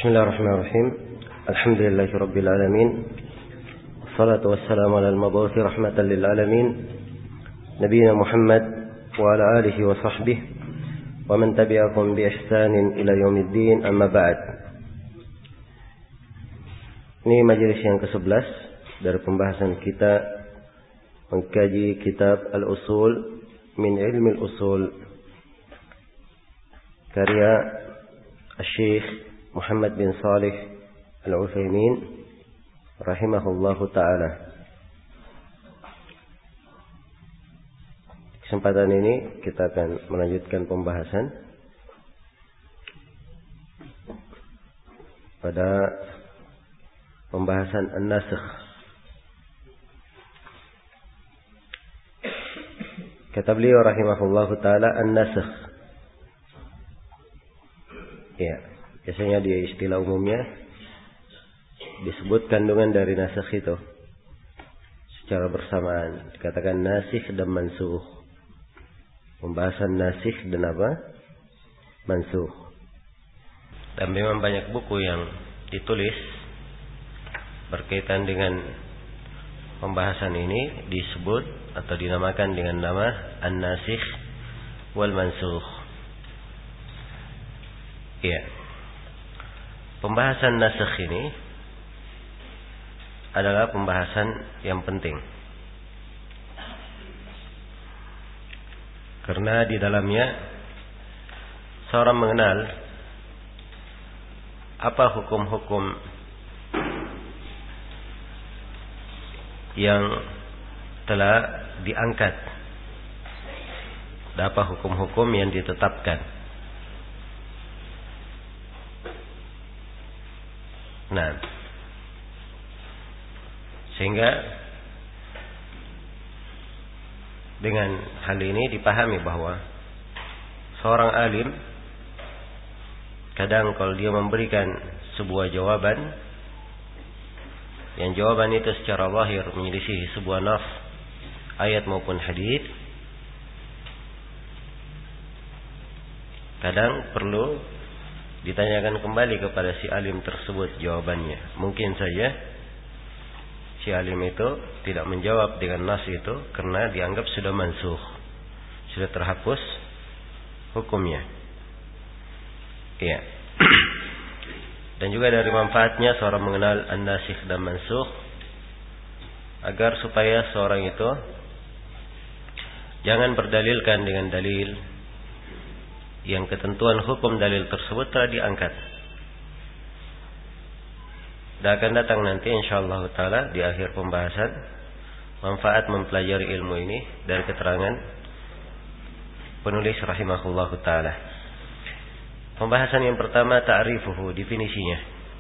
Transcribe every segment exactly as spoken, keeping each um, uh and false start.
Bismillahirrahmanirrahim. Alhamdulillahirabbil alamin. Wassalatu wassalamu ala al-mab'uts rahmatan lil alamin. Nabiyina Muhammad wa ala alihi wa sahbihi wa man tabi'ahum bi ihsanin ila yaumiddin. Amma ba'd. Ini majelis yang kesebelas dari pembahasan kita mengkaji kitab Al-Usul min Ilmi Al-Usul karya Syekh Muhammad bin Salih Al-Utsaimin rahimahullahu ta'ala. Kesempatan ini kita akan melanjutkan pembahasan pada pembahasan An-Nasikh. Kata beliau rahimahullahu ta'ala, An-Nasikh. Ya, biasanya di istilah umumnya disebut kandungan dari nasikh itu secara bersamaan. Dikatakan nasikh dan mansukh. Pembahasan nasikh dan apa? Mansukh. Dan memang banyak buku yang ditulis berkaitan dengan pembahasan ini disebut atau dinamakan dengan nama An-Nasikh wal Mansukh. Iya. Pembahasan nasikh ini adalah pembahasan yang penting. Karena di dalamnya seorang mengenal apa hukum-hukum yang telah diangkat dan apa hukum-hukum yang ditetapkan. Nah, sehingga dengan hal ini dipahami bahwa seorang alim kadang kalau dia memberikan sebuah jawaban yang jawaban itu secara zahir menyelisihi sebuah nas ayat maupun hadis, kadang perlu ditanyakan kembali kepada si alim tersebut jawabannya. Mungkin saja si alim itu tidak menjawab dengan nas itu karena dianggap sudah mansukh, sudah terhapus hukumnya. Iya. Dan juga dari manfaatnya seorang mengenal an-nasikh dan mansukh agar supaya seorang itu jangan berdalilkan dengan dalil yang ketentuan hukum dalil tersebut telah diangkat. Dan akan datang nanti insyaallah taala di akhir pembahasan manfaat mempelajari ilmu ini dari keterangan penulis rahimahullahu taala. Pembahasan yang pertama ta'rifuhu, definisinya.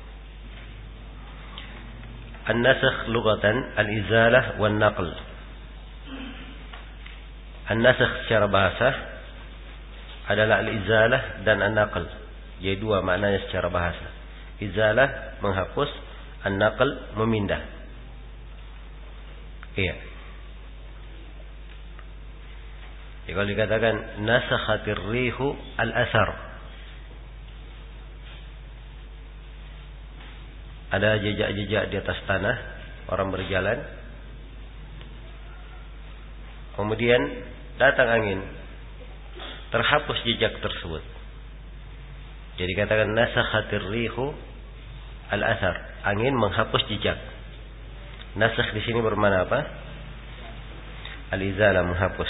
An-nasikh lughatan al-izalah wan naql. An-nasikh secara bahasa adalah al-izalah dan an-naql. Jadi dua maknanya secara bahasa. Izalah menghapus, an-naql memindah. Iya. Jadi kalau dikatakan nasakhatir rihu al-athar, ada jejak-jejak di atas tanah, orang berjalan, kemudian datang angin, terhapus jejak tersebut. Jadi katakan nasakhatir rihu al-athar, angin menghapus jejak. Nasakh di sini bermakna apa? Al-izalah, menghapus.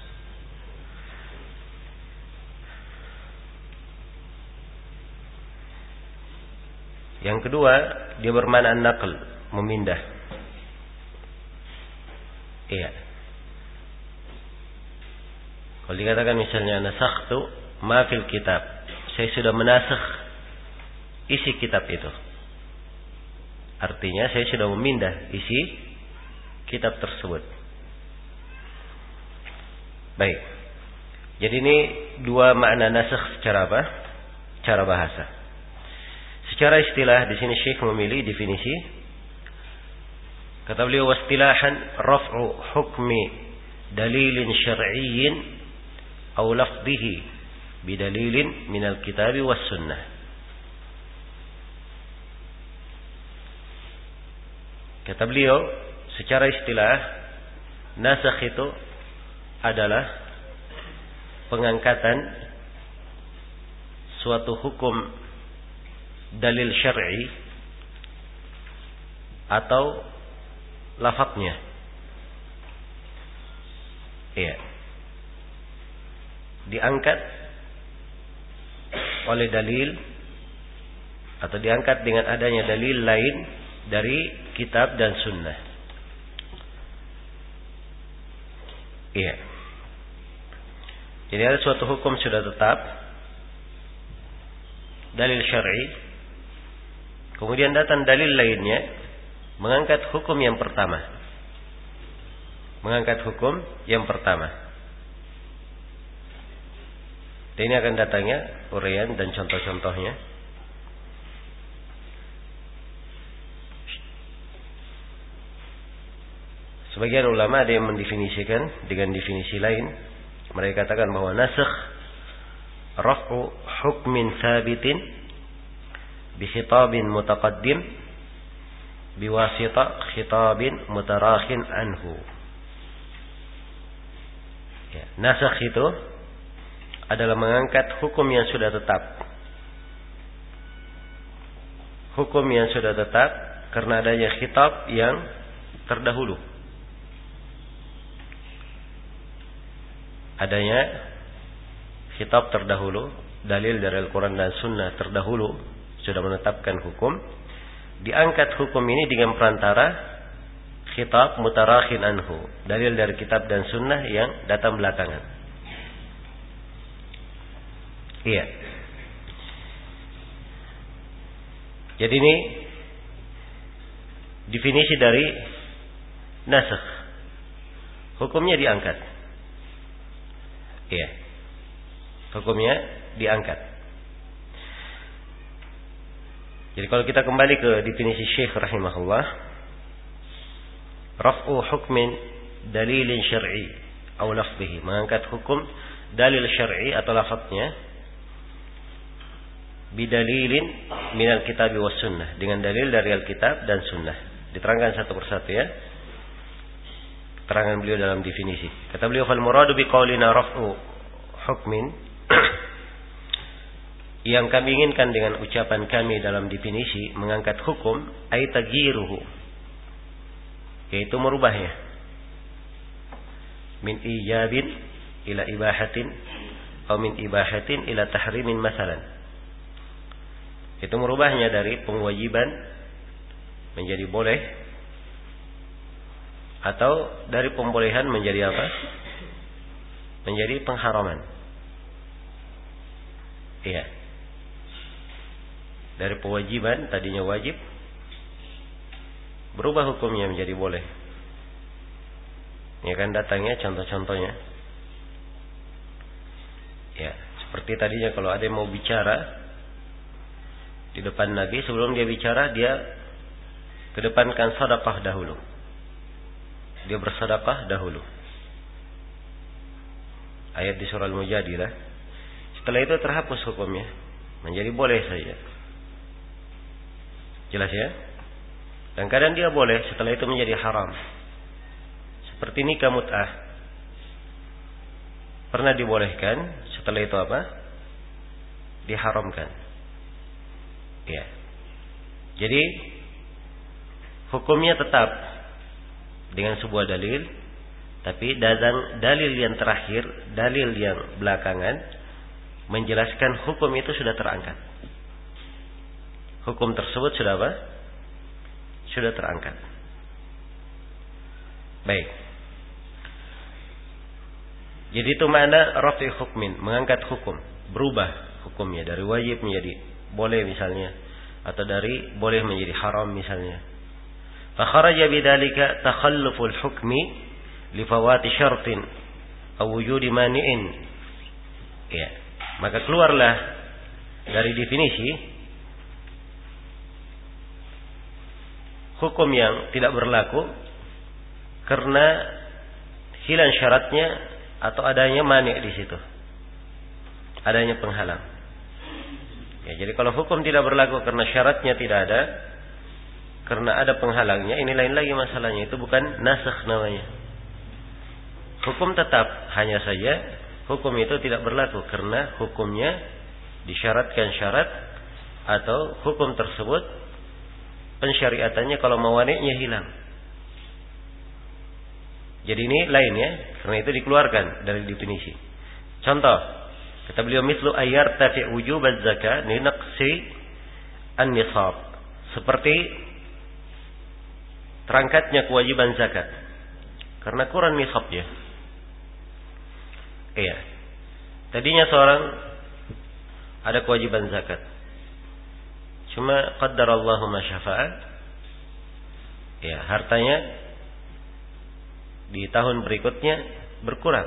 Yang kedua, dia bermakna an-naql, memindah. Iya. Kalau dikatakan misalnya nasakhtu ma fil kitab, saya sudah menasakh isi kitab itu. Artinya saya sudah memindah isi kitab tersebut. Baik. Jadi ini dua makna nasakh secara apa? Cara bahasa. Secara istilah di sini Syekh memilih definisi. Kata beliau wastilahan raf'u hukmi dalilin syar'iyyin aw lafdhihi bidalilin minal kitabi was sunnah. Kata beliau, secara istilah nasakh itu adalah pengangkatan suatu hukum dalil syar'i atau lafadznya. Iya. Diangkat oleh dalil atau diangkat dengan adanya dalil lain dari kitab dan sunnah. Iya. Jadi ada suatu hukum sudah tetap, dalil syar'i, kemudian datang dalil lainnya mengangkat hukum yang pertama. Mengangkat hukum yang pertama. Dan ini akan datangnya uraian dan contoh-contohnya. Sebagian ulama ada yang mendefinisikan dengan definisi lain. Mereka katakan bahwa nasakh raf'u hukmin thabitin bi khitabin mutaqaddim biwasita khitabin mutarakhin anhu. Ya, nasakh itu adalah mengangkat hukum yang sudah tetap. Hukum yang sudah tetap karena adanya khitab yang terdahulu. Adanya kitab terdahulu, dalil dari Al-Quran dan Sunnah terdahulu sudah menetapkan hukum. Diangkat hukum ini dengan perantara kitab mutarakhin anhu, dalil dari kitab dan Sunnah yang datang belakangan. Iya. Jadi ini definisi dari nasakh. Hukumnya diangkat. Iya. Hukumnya diangkat. Jadi kalau kita kembali ke definisi Syekh rahimahullah, raf'u hukmin dalilin syar'i atau lafzihi, mengangkat hukum dalil syar'i atau lafadznya bidalilin minal kitab was sunnah, dengan dalil dari Alkitab dan Sunnah. Diterangkan satu persatu ya. Keterangan beliau dalam definisi. Kata beliau, fal muradu biqaulina raf'u hukmin, yang kami inginkan dengan ucapan kami dalam definisi mengangkat hukum, ay tagyiruhu, yaitu merubahnya, min ijabin ila ibahatin atau min ibahatin ila tahrimin masalan. Itu merubahnya dari pengwajiban menjadi boleh, atau dari pembolehan menjadi apa? Menjadi pengharaman. Iya. Dari kewajiban, tadinya wajib, berubah hukumnya menjadi boleh. Ini akan datangnya contoh-contohnya. Ya, seperti tadinya kalau ada yang mau bicara di depan Nabi, sebelum dia bicara dia kedepankan sedekah dahulu. Dia bersedekah dahulu. Ayat di surah Al-Mujadilah. Setelah itu terhapus hukumnya, menjadi boleh saja. Jelas ya? Dan kadang dia boleh, setelah itu menjadi haram. Seperti nikah mut'ah. Pernah dibolehkan, setelah itu apa? Diharamkan. Ya. Jadi hukumnya tetap dengan sebuah dalil, tapi datang dalil yang terakhir, dalil yang belakangan menjelaskan hukum itu sudah terangkat. Hukum tersebut sudah apa? Sudah terangkat. Baik. Jadi itu makna rafi hukmin, mengangkat hukum, berubah hukumnya dari wajib menjadi boleh misalnya, atau dari boleh menjadi haram misalnya. Fa kharaja bidzalika takhalluful hukmi li fawati syartin aw wujudi mani'in. Ya, maka keluarlah dari definisi hukum yang tidak berlaku karena hilang syaratnya atau adanya mani' di situ. Adanya penghalang. Ya, jadi kalau hukum tidak berlaku karena syaratnya tidak ada, karena ada penghalangnya, ini lain lagi masalahnya. Itu bukan nasakh namanya. Hukum tetap, hanya saja hukum itu tidak berlaku karena hukumnya disyaratkan syarat atau hukum tersebut pensyariatannya kalau mawani'nya hilang. Jadi ini lain ya, karena itu dikeluarkan dari definisi. Contoh, kata beliau mislu ayyar tafi wujub az-zakat li naqsi an-nisab. Seperti terangkatnya kewajiban zakat karena kurang nisabnya. Iya. Tadinya seorang ada kewajiban zakat. Cuma qaddarallahu ma syafa'a. Ya, hartanya di tahun berikutnya berkurang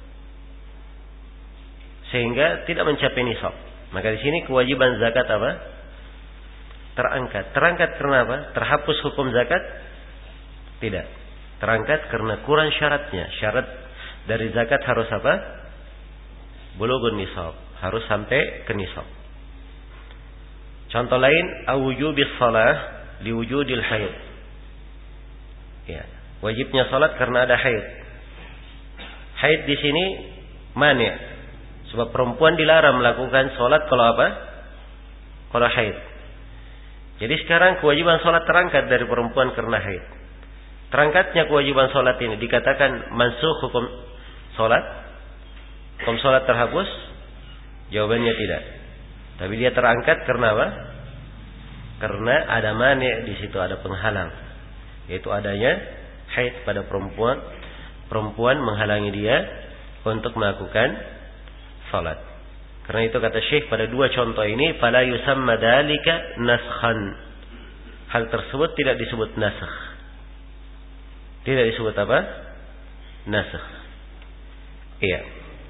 sehingga tidak mencapai nisab. Maka di sini kewajiban zakat apa? Terangkat. Terangkat karena apa? Terhapus hukum zakat? Tidak. Terangkat karena kurang syaratnya. Syarat dari zakat harus apa? Bulughun nisab. Harus sampai ke nisab. Contoh lain, awujubis shalah liwujudil haid. Ya, wajibnya salat karena ada haid. Haid di sini mani'. Sebab perempuan dilarang melakukan salat kalau apa? Kalau haid. Jadi sekarang kewajiban salat terangkat dari perempuan karena haid. Terangkatnya kewajiban salat ini dikatakan mansukh hukum salat? Hukum salat terhapus? Jawabannya tidak. Tapi dia terangkat karena apa? Karena ada mani' di situ, ada penghalang. Yaitu adanya haid pada perempuan. Perempuan menghalangi dia untuk melakukan salat. Karena itu kata Syekh pada dua contoh ini, fala yusamma dzalika naskhan. Hal tersebut tidak disebut nasakh. Tidak disebut apa? Nasakh. Iya.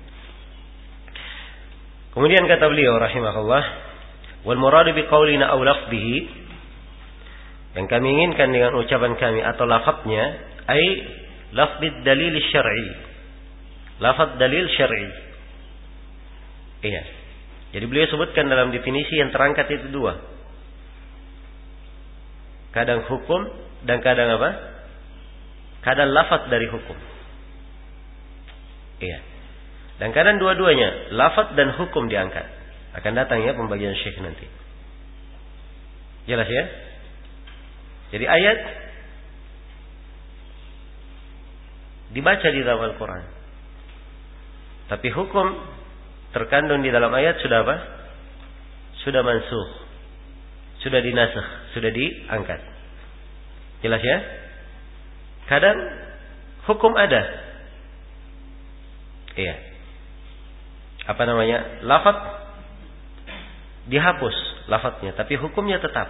Kemudian kata beliau rahimahullah, wal muradu biqaulina aw lafdhihi, yang kami inginkan dengan ucapan kami atau lafadznya, ai lafdzid dalil syar'i. Lafadz dalil syar'i. Iya. Jadi beliau sebutkan dalam definisi yang terangkat itu dua. Kadang hukum dan kadang apa? Kadang lafadz dari hukum. Iya. Dan kadang dua-duanya, lafadz dan hukum diangkat. Akan datang ya pembagian Syekh nanti. Jelas ya? Jadi ayat dibaca di dalam Al-Quran. Tapi hukum terkandung di dalam ayat sudah apa? Sudah mansukh. Sudah dinasakh, sudah diangkat. Jelas ya? Kadang hukum ada. Iya. Apa namanya? Lafadz dihapus lafadznya, tapi hukumnya tetap.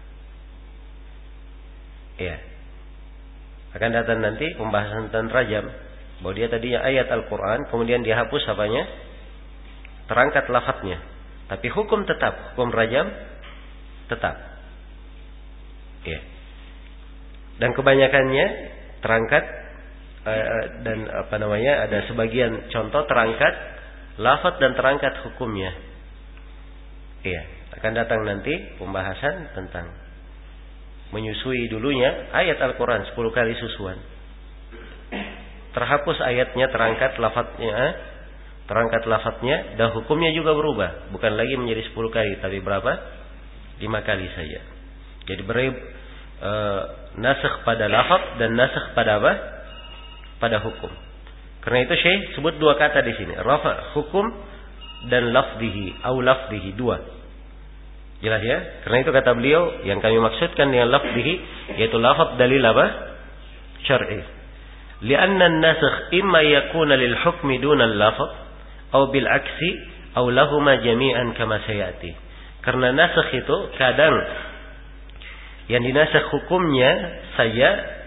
Iya. Akan datang nanti pembahasan tentang rajam, bahwa dia tadinya ayat Al-Quran, kemudian dihapus apanya? Terangkat lafadznya, tapi hukum tetap, hukum rajam tetap. Iya. Dan kebanyakannya terangkat eh, dan apa namanya? Ada sebagian contoh terangkat lafadz dan terangkat hukumnya. Iya, akan datang nanti pembahasan tentang menyusui dulunya ayat Al-Quran sepuluh kali susuan. Terhapus ayatnya, terangkat lafadznya, terangkat lafadznya, dan hukumnya juga berubah. Bukan lagi menjadi sepuluh kali, tapi berapa? lima kali saja. Jadi beri e, nasakh pada lafadz dan nasakh pada apa? Pada hukum. Karena itu Syekh sebut dua kata di sini, rafa hukum dan lafdhihi au lafdhihi, dua. Jelas ya? Karena itu kata beliau yang kami maksudkan dengan lafdhihi yaitu lafaz dalil apa? Syar'i. Lianna an-nasakh imma yakuna lil hukmi duna al-lafz au bil aksi au lahuma jami'an kama sayati. Karena nasakh itu kadang yang dinasakh hukumnya saja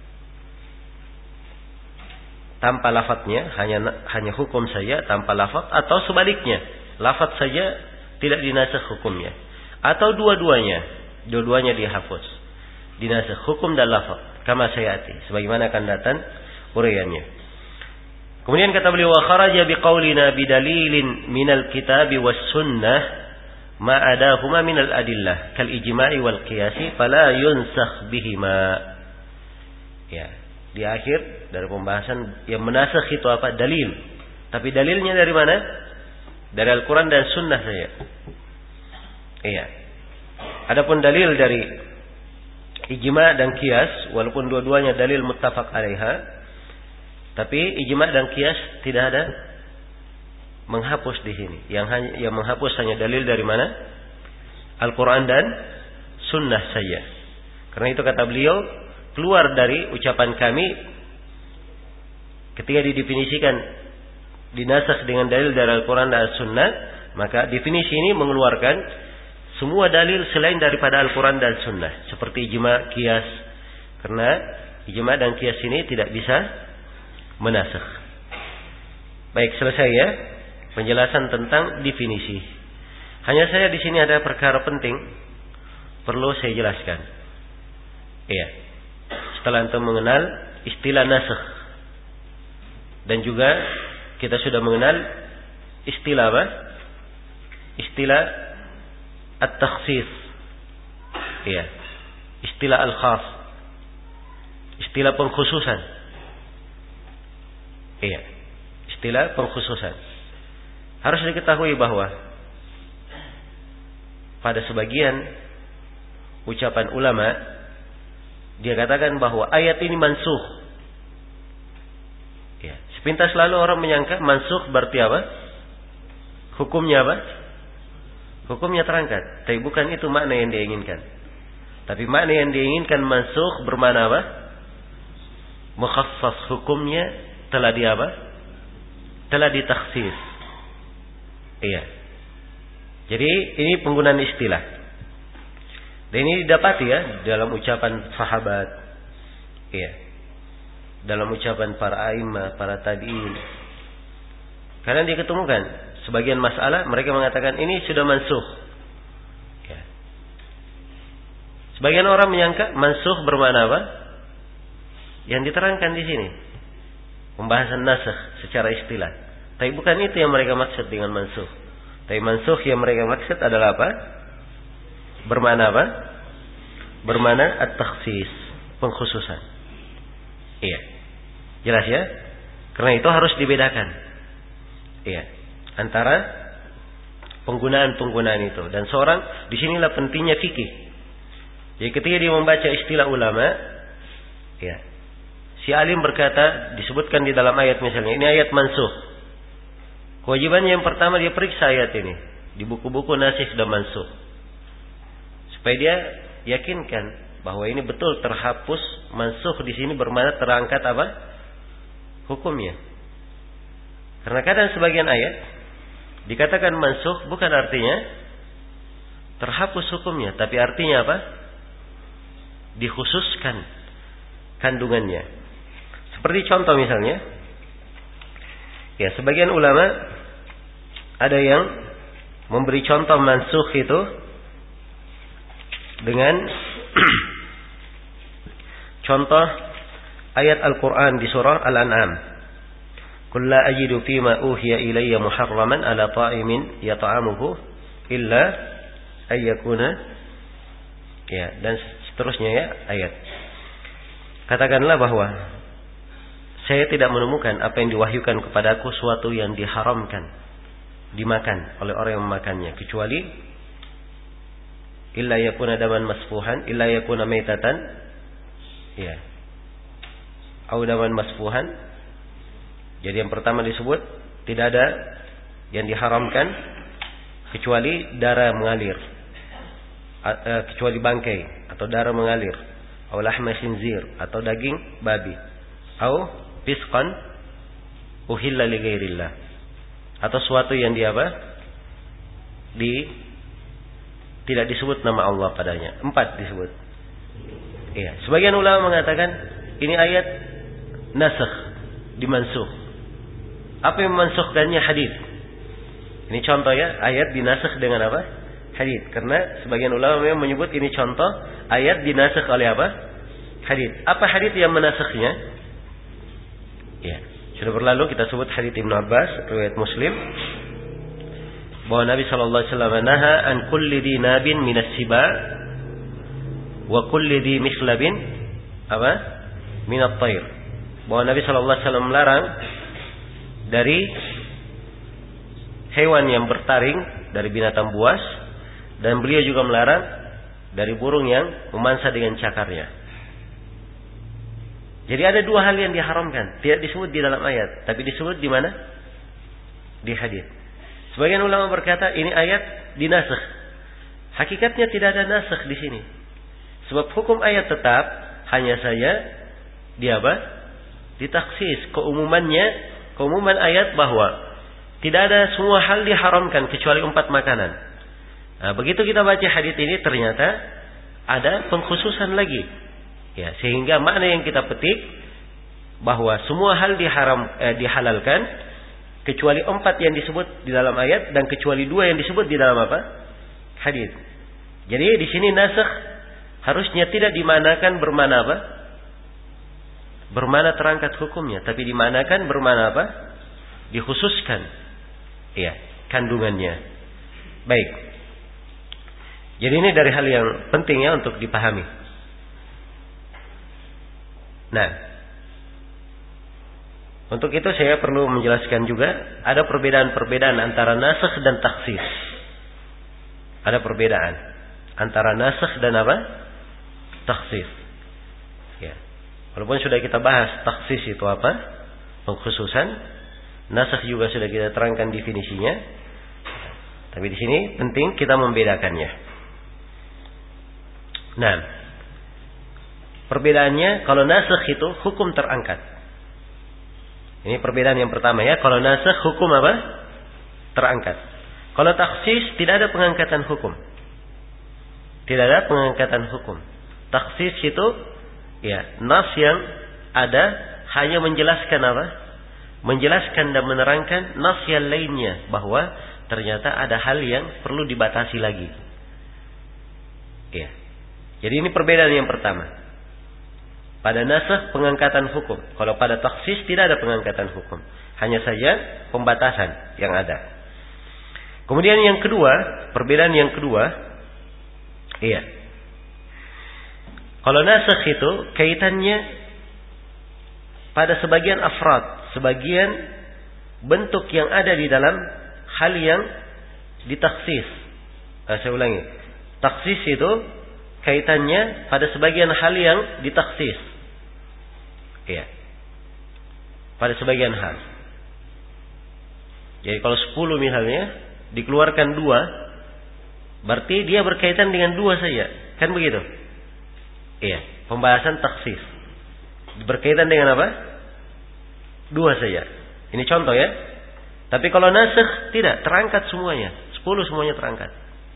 tanpa lafadznya, hanya hanya hukum saja tanpa lafadz, atau sebaliknya, lafadz saja tidak dinasakh hukumnya, atau dua-duanya, dua-duanya dihapus, dinasakh hukum dan lafadz, kama sayati, sebagaimana akan datang uraiannya. Kemudian kata beliau, wa kharaja biqaulina bidalilin minal kitabi was sunnah ma adahuma minal adillah kal ijma'i wal qiyasi fala yunsakh bihima. Ya, di akhir dari pembahasan yang menasakh itu apa? Dalil. Tapi dalilnya dari mana? Dari Al-Qur'an dan Sunnah saja. Iya. Adapun dalil dari ijma' dan qiyas, walaupun dua-duanya dalil muttafaq alaiha, tapi ijma' dan qiyas tidak ada menghapus di sini. Yang hanya yang menghapus hanya dalil dari mana? Al-Qur'an dan Sunnah saja. Karena itu kata beliau, keluar dari ucapan kami ketika didefinisikan dinasakh dengan dalil dari Al-Qur'an dan Sunnah, maka definisi ini mengeluarkan semua dalil selain daripada Al-Quran dan Sunnah. Seperti ijma, qiyas. Karena ijma dan qiyas ini tidak bisa menasakh. Baik, selesai ya penjelasan tentang definisi. Hanya saya di sini ada perkara penting perlu saya jelaskan. Iya. Setelah antum mengenal istilah nasakh dan juga kita sudah mengenal istilah apa? Istilah at-takhsis. Iya. Istilah al-khas. Istilah pengkhususan. Iya. Istilah pengkhususan. Harus diketahui bahwa pada sebagian ucapan ulama dia katakan bahwa ayat ini mansukh. Ya, sepintas lalu orang menyangka mansukh berarti apa? Hukumnya apa? Hukumnya terangkat. Tapi bukan itu makna yang dia inginkan. Tapi makna yang dia inginkan mansukh bermakna apa? Mukhassas, hukumnya telah di apa? Telah ditakhsis. Iya. Jadi ini penggunaan istilah. Dan ini didapati ya dalam ucapan sahabat. Iya. Dalam ucapan para a'immah, para tabi'in. Karena dia ketemukan sebagian masalah mereka mengatakan ini sudah mansukh. Ya. Sebagian orang menyangka mansukh bermakna apa? Yang diterangkan di sini. Pembahasan nasakh secara istilah. Tapi bukan itu yang mereka maksud dengan mansukh. Tapi mansukh yang mereka maksud adalah apa? Bermakna apa? Bermakna at-takhsis, pengkhususan. Iya. Jelas ya? Karena itu harus dibedakan. Iya. Antara penggunaan-penggunaan itu. Dan seorang, disinilah pentingnya fikih. Jadi ketika dia membaca istilah ulama, ya, si alim berkata, disebutkan di dalam ayat misalnya, ini ayat mansukh. Kewajibannya yang pertama dia periksa ayat ini. Di buku-buku nasikh dan mansukh. Supaya dia yakinkan bahwa ini betul terhapus, mansukh di sini bermakna terangkat apa? Hukumnya. Karena kadang sebagian ayat dikatakan mansukh bukan artinya terhapus hukumnya, tapi artinya apa? Dikhususkan kandungannya. Seperti contoh misalnya, ya sebagian ulama ada yang memberi contoh mansukh itu dengan contoh ayat Al-Quran di surah Al-An'am. Qul la ajidu fima uhiya ilayya muharraman ala ta'imin yata'amuhu illa ayyakuna, ya, dan seterusnya ya ayat. Katakanlah bahwa saya tidak menemukan apa yang diwahyukan kepadaku suatu yang diharamkan dimakan oleh orang yang memakannya kecuali illa yakuna daman masfuhan illa yakuna maitatan, ya, au daman masfuhan. Jadi yang pertama disebut tidak ada yang diharamkan kecuali darah mengalir, kecuali bangkai atau darah mengalir, au lahma khinzir atau daging babi, au fisqan uhilla li ghairillah, atau suatu yang di apa? Di tidak disebut nama Allah padanya. Empat disebut. Iya, sebagian ulama mengatakan ini ayat nasakh, dimansukh. Apa yang memansukhkannya? Hadis. Ini contoh ya, ayat dinasakh dengan apa? Hadis. Karena sebagian ulama memang menyebut ini contoh ayat dinasakh oleh apa? Hadis. Apa hadis yang menasakhnya? Ya, sudah berlalu kita sebut hadis Ibnu Abbas riwayat Muslim bahwa Nabi sallallahu alaihi wasallam naha an kulli dinabin minas siba wa kulli di mikhlabin apa? Minat tayr. Bahwa Nabi sallallahu alaihi wasallam melarang dari hewan yang bertaring, dari binatang buas, dan beliau juga melarang dari burung yang memansa dengan cakarnya. Jadi ada dua hal yang diharamkan, tidak disebut di dalam ayat, tapi disebut di mana? Di hadis. Sebagian ulama berkata ini ayat dinasakh. Hakikatnya tidak ada nasakh di sini. Sebab hukum ayat tetap, hanya saja di apa? Ditaksis keumumannya, keumuman ayat bahwa tidak ada semua hal diharamkan kecuali empat makanan. Nah, begitu kita baca hadis ini ternyata ada pengkhususan lagi. Ya, sehingga makna yang kita petik bahwa semua hal diharam eh, dihalalkan kecuali empat yang disebut di dalam ayat dan kecuali dua yang disebut di dalam apa? Hadis. Jadi di sini nasakh harusnya tidak dimanakan bermana apa? Bermana terangkat hukumnya, tapi dimanakan bermana apa? Dikhususkan. Iya, kandungannya. Baik. Jadi ini dari hal yang penting ya untuk dipahami. Nah, untuk itu saya perlu menjelaskan juga ada perbedaan-perbedaan antara nasakh dan takhsis. Ada perbedaan antara nasakh dan apa? Takhsis. Ya. Walaupun sudah kita bahas takhsis itu apa? Pengkhususan. Nasakh juga sudah kita terangkan definisinya. Tapi di sini penting kita membedakannya. Nah, perbedaannya kalau nasakh itu hukum terangkat. Ini perbedaan yang pertama ya. Kalau nasakh hukum apa? Terangkat. Kalau takhsis tidak ada pengangkatan hukum. Tidak ada pengangkatan hukum. Takhsis itu ya nas yang ada hanya menjelaskan apa? Menjelaskan dan menerangkan nas yang lainnya bahwa ternyata ada hal yang perlu dibatasi lagi. Ya. Jadi ini perbedaan yang pertama. Pada nasakh pengangkatan hukum. Kalau pada takhsis tidak ada pengangkatan hukum. Hanya saja pembatasan yang ada. Kemudian yang kedua, perbedaan yang kedua, iya. Kalau nasakh itu kaitannya pada sebagian afrad, sebagian bentuk yang ada di dalam hal yang ditakhsis. Nah, saya ulangi. Takhsis itu kaitannya pada sebagian hal yang ditaksis. Iya. Pada sebagian hal. Jadi kalau sepuluh misalnya dikeluarkan dua, berarti dia berkaitan dengan dua saja. Kan begitu? Iya. Pembahasan taksis. Berkaitan dengan apa? Dua saja. Ini contoh ya. Tapi kalau nasakh tidak, terangkat semuanya. Sepuluh semuanya terangkat.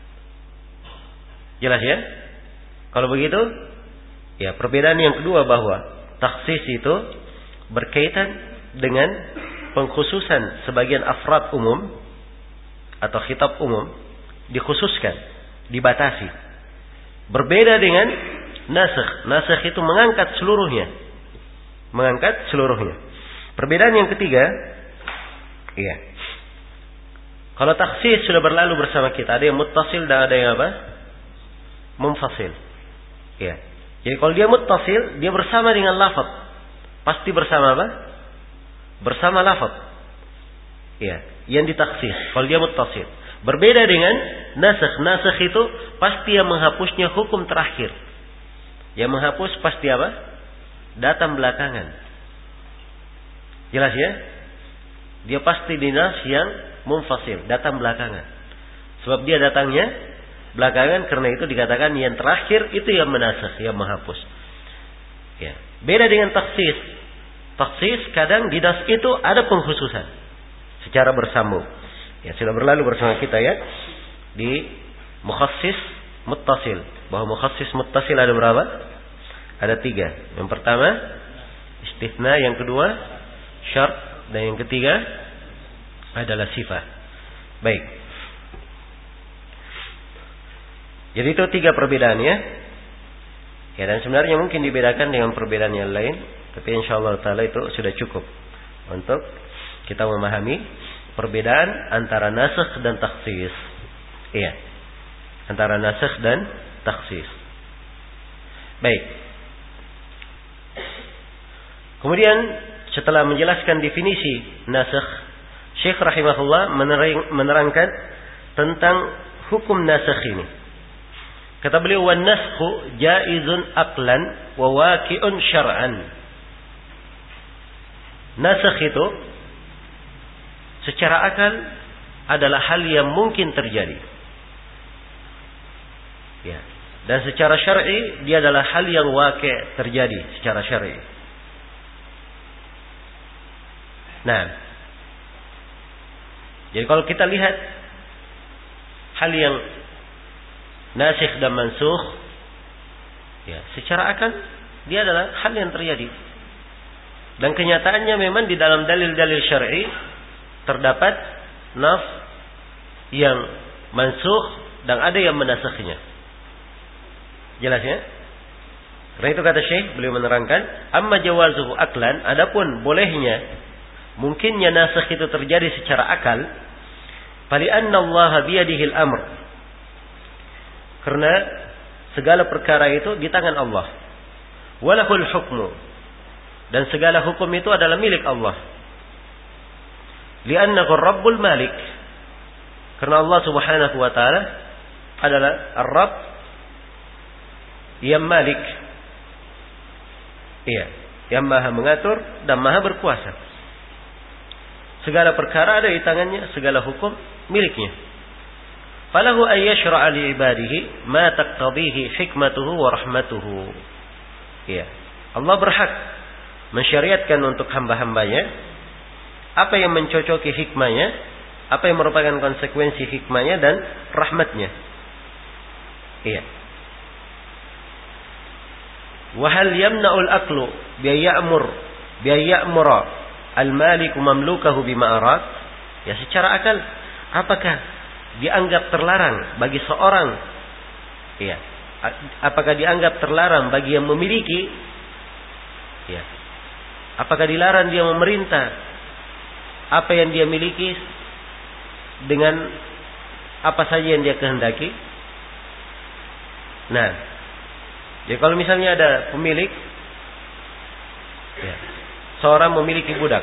Jelas ya? Kalau begitu, ya perbedaan yang kedua bahwa takhsis itu berkaitan dengan pengkhususan sebagian afrad umum atau khitab umum, dikhususkan, dibatasi. Berbeda dengan nasakh. Nasakh itu mengangkat seluruhnya. Mengangkat seluruhnya. Perbedaan yang ketiga, iya. Kalau takhsis sudah berlalu bersama kita, ada yang muttasil dan ada yang apa? Munfasil. Ya. Jadi kalau dia muttasil, dia bersama dengan lafaz. Pasti bersama apa? Bersama lafaz. Ya, yang ditaksis. Kalau dia muttasil. Berbeda dengan nasakh. Nasakh itu pasti yang menghapusnya hukum terakhir. Yang menghapus pasti apa? Datang belakangan. Jelas ya? Dia pasti dinas yang munfasil, datang belakangan. Sebab dia datangnya belakangan, karena itu dikatakan yang terakhir itu yang menasakh, yang menghapus. Ya. Beda dengan taksis. Taksis kadang di nas itu ada pengkhususan secara bersambung. Ya, sudah berlalu bersama kita ya di mukhassis muttasil. Bahwa mukhassis muttasil ada berapa? Ada tiga. Yang pertama istitsna, yang kedua syart, dan yang ketiga adalah sifat. Baik. Jadi itu tiga perbedaannya. Ya, dan sebenarnya mungkin dibedakan dengan perbedaan yang lain, tapi insyaallah taala itu sudah cukup untuk kita memahami perbedaan antara nasakh dan takhsis. Iya. Antara nasakh dan takhsis. Baik. Kemudian setelah menjelaskan definisi nasakh, Syekh rahimahullah menerangkan tentang hukum nasakh ini. Kata beliau, "Wan naskhu jaizun aqlan wa waqi'un syar'an." Nasakh itu secara akal adalah hal yang mungkin terjadi. Ya. Dan secara syar'i dia adalah hal yang waqi' terjadi secara syar'i. Nah, jadi kalau kita lihat hal yang nasikh dan mansukh, ya, secara akal dia adalah hal yang terjadi. Dan kenyataannya memang di dalam dalil-dalil syar'i terdapat nas yang mansukh dan ada yang menasakhnya. Jelas ya? Karena itu kata Syekh, beliau menerangkan, amma jawazuhu aklan, adapun bolehnya, mungkinnya nasakh itu terjadi secara akal, fali anna Allah biyadihil amr. Karena segala perkara itu di tangan Allah. Walahul hukmu. Dan segala hukum itu adalah milik Allah. Li'annahu Rabbul Malik. Karena Allah Subhanahu wa taala adalah Ar-Rabb yang Malik. Iya, yang Maha mengatur dan Maha berkuasa. Segala perkara ada di tangannya, segala hukum miliknya. Falahu ay yashra'a li ibadihi ma taqtadhihi hikmatuhu wa rahmatuhu. Iya. Allah berhak mensyariatkan untuk hamba-hambanya apa yang mencocoki hikmahnya, apa yang merupakan konsekuensi hikmahnya dan rahmatnya. Iya. Wa hal yamna'ul aqlu bi ya'mur bi ya'mura al-maliku mamlukahu bima arad? Ya, secara akal apakah dianggap terlarang bagi seorang, ya, apakah dianggap terlarang bagi yang memiliki, ya, apakah dilarang dia memerintah apa yang dia miliki dengan apa saja yang dia kehendaki? Nah, jadi kalau misalnya ada pemilik, ya, seorang memiliki budak,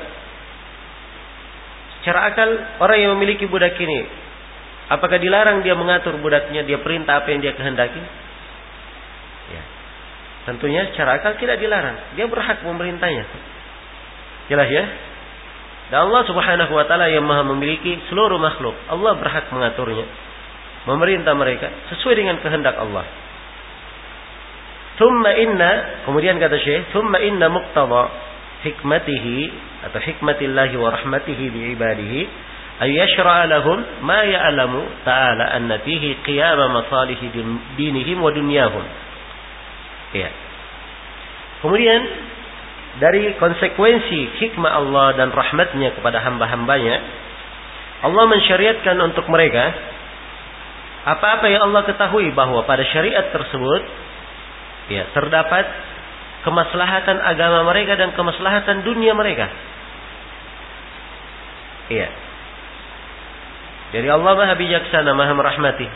secara akal orang yang memiliki budak ini, apakah dilarang dia mengatur budaknya, dia perintah apa yang dia kehendaki? Ya. Tentunya secara akal tidak dilarang. Dia berhak memerintahnya. Jelas ya? Dan Allah Subhanahu wa taala yang Maha memiliki seluruh makhluk. Allah berhak mengaturnya, memerintah mereka sesuai dengan kehendak Allah. Thumma inna, kemudian kata Syekh, thumma inna muqtada hikmatihi atau hikmatillahi wa rahmatihi bi ibadihi ay yashra'a lahum ma ya'lamu ta'ala anna fihi qiyama masalihi dinihim wa dunyahum. Ya. Kemudian dari konsekuensi hikmah Allah dan rahmatnya kepada hamba-hambanya, Allah mensyariatkan untuk mereka apa-apa yang Allah ketahui bahwa pada syariat tersebut, ya, terdapat kemaslahatan agama mereka dan kemaslahatan dunia mereka. Iya. Jadi Allah Maha bijaksana, Maha merahmati.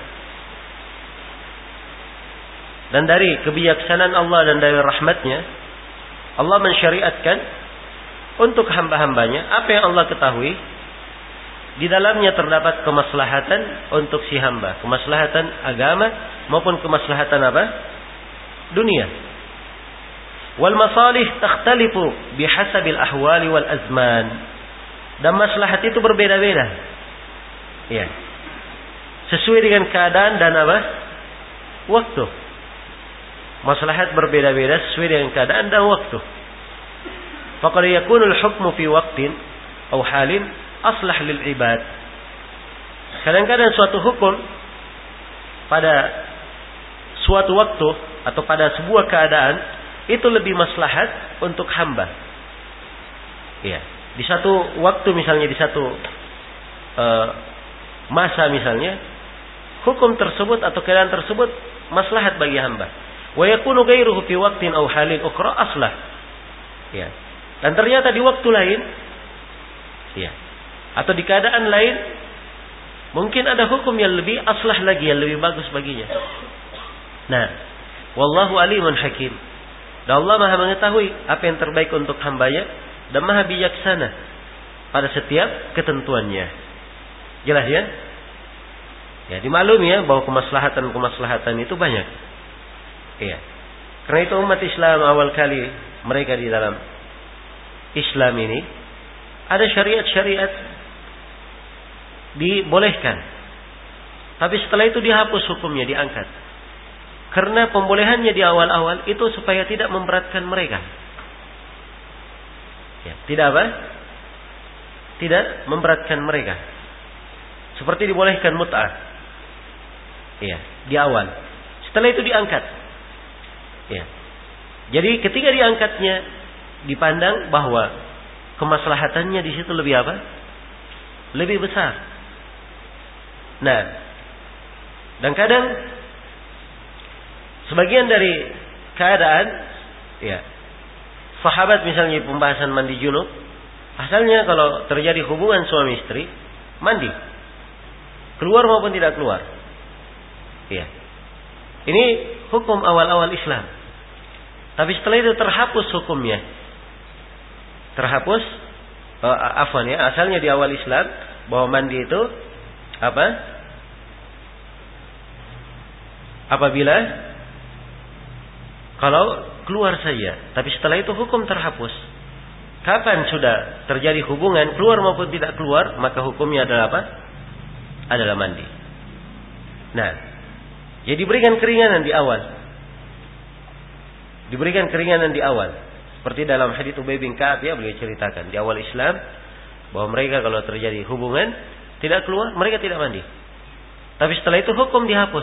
Dan dari kebijaksanaan Allah dan dari rahmatnya, Allah mensyariatkan untuk hamba-hambanya apa yang Allah ketahui di dalamnya terdapat kemaslahatan untuk si hamba, kemaslahatan agama maupun kemaslahatan apa? Dunia. Wal masalih takhtalifu bihasabil ahwali wal azman. Dan maslahat itu berbeda-beda. Ya. Sesuai dengan keadaan dan apa? Waktu. Maslahat berbeda-beda sesuai dengan keadaan dan waktu. Faqad yakunu al-hukmu fi waqtin aw halin aslah lil ibad. Kadang-kadang suatu hukum pada suatu waktu atau pada sebuah keadaan itu lebih maslahat untuk hamba. Ya, di satu waktu misalnya, di satu uh, masa misalnya, hukum tersebut atau keadaan tersebut maslahat bagi hamba. Wa yakunu ghairuhu fi waqtin aw halin ukhra aslah. Ya. Dan ternyata di waktu lain, ya, Atau di keadaan lain mungkin ada hukum yang lebih aslah lagi, yang lebih bagus baginya. Nah, wallahu alimun hakim. Dan Allah Maha mengetahui apa yang terbaik untuk hambanya dan Maha bijaksana pada setiap ketentuannya. Jelas ya? Ya, dimaklumi ya bahwa kemaslahatan-kemaslahatan itu banyak. Iya. Karena itu umat Islam awal kali mereka di dalam Islam ini ada syariat-syariat dibolehkan. Tapi setelah itu dihapus hukumnya, diangkat. Karena pembolehannya di awal-awal itu supaya tidak memberatkan mereka. Ya, tidak apa? Tidak memberatkan mereka. Seperti dibolehkan mut'ah. Ya, di awal. Setelah itu diangkat. Ya. Jadi ketika diangkatnya dipandang bahwa kemaslahatannya di situ lebih apa? Lebih besar. Nah, dan kadang sebagian dari keadaan, ya, sahabat misalnya pembahasan mandi junub, asalnya kalau terjadi hubungan suami istri, mandi, keluar maupun tidak keluar. Ya, ini hukum awal-awal Islam. Tapi setelah itu terhapus hukumnya, terhapus. Oh, afwan ya, asalnya di awal Islam bahwa mandi itu apa? Apabila kalau keluar saja, tapi setelah itu hukum terhapus. Kapan sudah terjadi hubungan keluar maupun tidak keluar, maka hukumnya adalah apa? Adalah mandi. Nah, jadi diberikan keringanan di awal. Diberikan keringanan di awal. Seperti dalam hadits Ubay bin Ka'ab ya, beliau ceritakan di awal Islam bahwa mereka kalau terjadi hubungan tidak keluar, mereka tidak mandi. Tapi setelah itu hukum dihapus.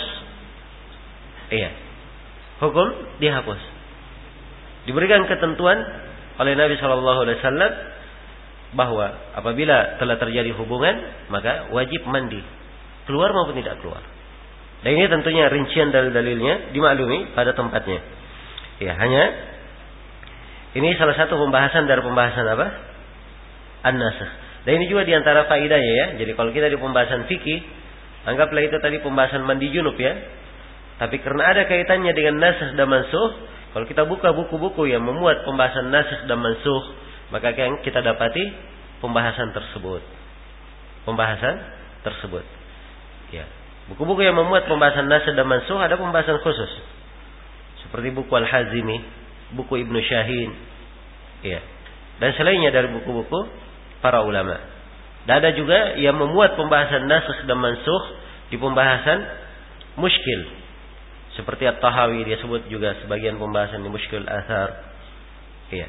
Iya. Hukum dihapus. Diberikan ketentuan oleh Nabi shallallahu alaihi wasallam bahwa apabila telah terjadi hubungan maka wajib mandi, keluar maupun tidak keluar. Dan ini tentunya rincian dalil-dalilnya dimaklumi pada tempatnya. Ya, hanya ini salah satu pembahasan dari pembahasan apa? An-nasakh. Dan ini juga diantara faidahnya ya. Jadi kalau kita di pembahasan fikih, anggaplah itu tadi pembahasan mandi junub ya. Tapi karena ada kaitannya dengan nasakh dan mansukh, kalau kita buka buku-buku yang memuat pembahasan nasakh dan mansukh, maka kita dapati pembahasan tersebut. Pembahasan tersebut. Ya. Buku-buku yang memuat pembahasan nasakh dan mansukh ada pembahasan khusus. Seperti buku Al-Hazimi, buku Ibnu Syahin, ya, dan selainnya dari buku-buku para ulama. Dan ada juga yang memuat pembahasan nasakh dan mansukh di pembahasan muskil, seperti At-Tahawi dia sebut juga sebagian pembahasan di Mushkil Athar. Ya.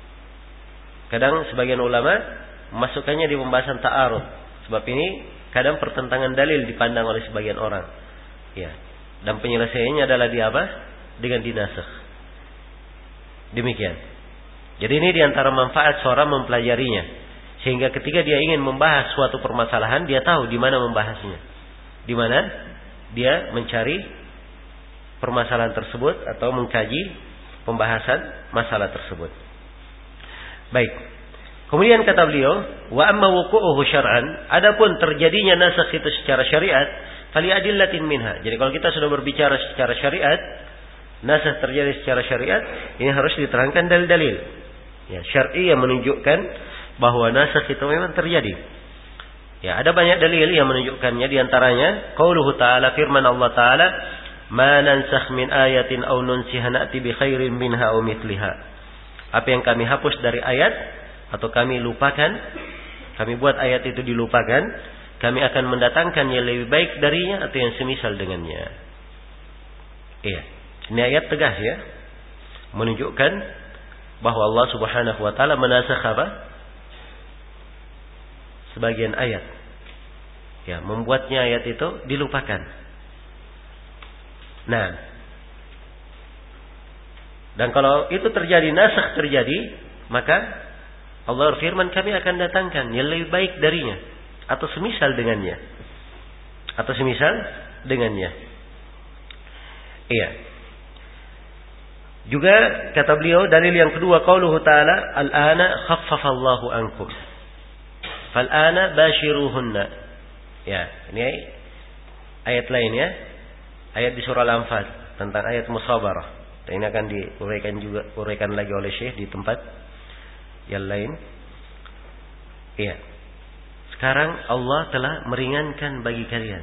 Kadang sebagian ulama memasukkannya di pembahasan ta'arud, sebab ini kadang pertentangan dalil dipandang oleh sebagian orang. Ya. Dan penyelesaiannya adalah di apa? Dengan dinasakh. Demikian. Jadi ini diantara manfaat seorang mempelajarinya, sehingga ketika dia ingin membahas suatu permasalahan, dia tahu di mana membahasnya, di mana dia mencari permasalahan tersebut atau mengkaji pembahasan masalah tersebut. Baik. Kemudian kata beliau, wa amma wuqu'uhu syar'an, adapun terjadinya nasakh itu secara syariat, fali adillatin minha. Jadi kalau kita sudah berbicara secara syariat, nasakh terjadi secara syariat, ini harus diterangkan dalil-dalil ya, syar'i yang menunjukkan bahwa nasakh itu memang terjadi. Ya, ada banyak dalil yang menunjukkannya, di antaranya qauluhu ta'ala, firman Allah Ta'ala, ma nansakh min ayatin aw nunsiha na'ti bi khairin minha aw mithliha. Apa yang kami hapus dari ayat atau kami lupakan, kami buat ayat itu dilupakan, kami akan mendatangkan yang lebih baik darinya atau yang semisal dengannya. Iya. Ini ayat tegas ya, menunjukkan bahwa Allah Subhanahu wa taala menasakh apa? Sebagian ayat. Ya, membuatnya ayat itu dilupakan. Nah, dan kalau itu terjadi, nasakh terjadi, maka Allah berfirman, kami akan datangkan yang lebih baik darinya atau semisal dengannya. Atau semisal dengannya. Iya. Juga kata beliau dalil yang kedua qauluhu ta'ala al-ana khaffafallahu ankum. fal'ana bashiruhunna. Ya, ini ayat lain ya. Ayat di surah Al-Anfal tentang ayat musabarah. Dan ini akan diuraikan juga, uraikan lagi oleh Syekh di tempat yang lain. Iya. Sekarang Allah telah meringankan bagi kalian.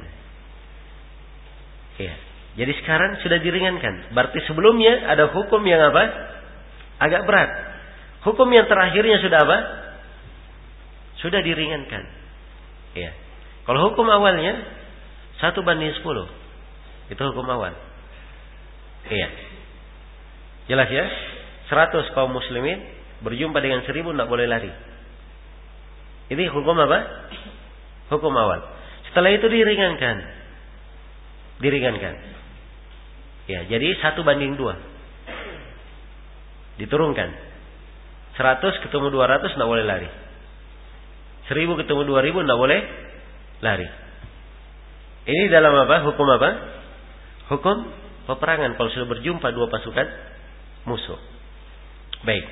Iya. Jadi sekarang sudah diringankan. Berarti sebelumnya ada hukum yang apa? Agak berat. Hukum yang terakhirnya sudah apa? Sudah diringankan. Iya. Kalau hukum awalnya satu banding sepuluh. Itu hukum awal. Iya. Jelas ya? Seratus kaum muslimin berjumpa dengan seribu tidak boleh lari. Ini hukum apa? Hukum awal. Setelah itu diringankan. Diringankan. Ya, jadi satu banding dua. Diturunkan. Seratus ketemu dua ratus tidak boleh lari. Seribu ketemu dua ribu tidak boleh lari. Ini dalam apa? Hukum apa? Hukum peperangan kalau sudah berjumpa dua pasukan musuh. Baik.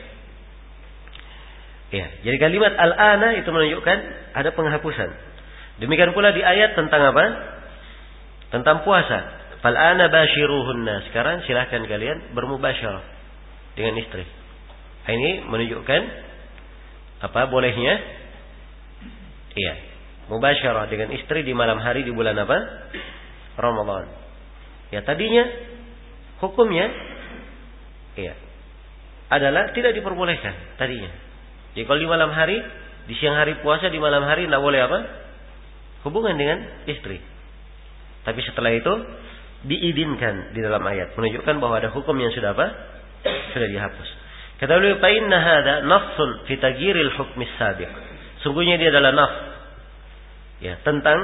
Ya, jadi kalimat al-ana itu menunjukkan ada penghapusan. Demikian pula di ayat tentang apa? Tentang puasa. Fal-ana bashiruhunna. Sekarang silahkan kalian bermubasyarah dengan istri. Ini menunjukkan apa bolehnya? Iya, mubasyarah dengan istri di malam hari di bulan apa? Ramadan. Ya tadinya hukumnya iya adalah tidak diperbolehkan tadinya. Jadi kalau di malam hari, di siang hari puasa, di malam hari tidak boleh apa? Hubungan dengan istri. Tapi setelah itu diizinkan di dalam ayat, menunjukkan bahwa ada hukum yang sudah apa? Sudah dihapus. Kata beliau, "Fa inna hadza nafsun fi taghyiril hukmi sabiq." Sungguhnya dia adalah naf ya tentang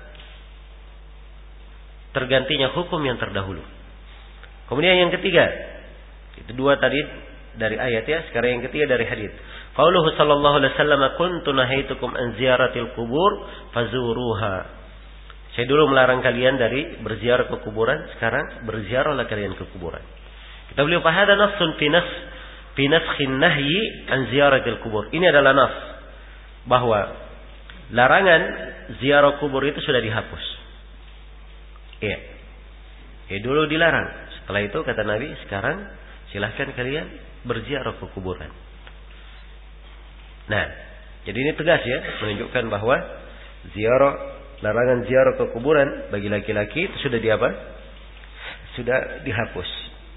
tergantinya hukum yang terdahulu. Kemudian yang ketiga, itu dua tadi dari ayat ya, sekarang yang ketiga dari hadis. Qauluhu sallallahu alaihi wasallam, "Kuntu nahaitukum an ziyaratil qubur fazuruha." Saya dulu melarang kalian dari berziarah ke kuburan, sekarang berziarahlah kalian ke kuburan. Kita beliau fahada nafsun fi nas fi naskhin nahyi an ziyaratil qubur. Ini adalah nas bahwa larangan ziarah kubur itu sudah dihapus. Iya. Ya dulu dilarang. Setelah itu kata Nabi, sekarang silahkan kalian berziarah ke kuburan. Nah, jadi ini tegas ya, menunjukkan bahwa ziarah, larangan ziarah ke kuburan bagi laki-laki itu sudah di apa? Sudah dihapus.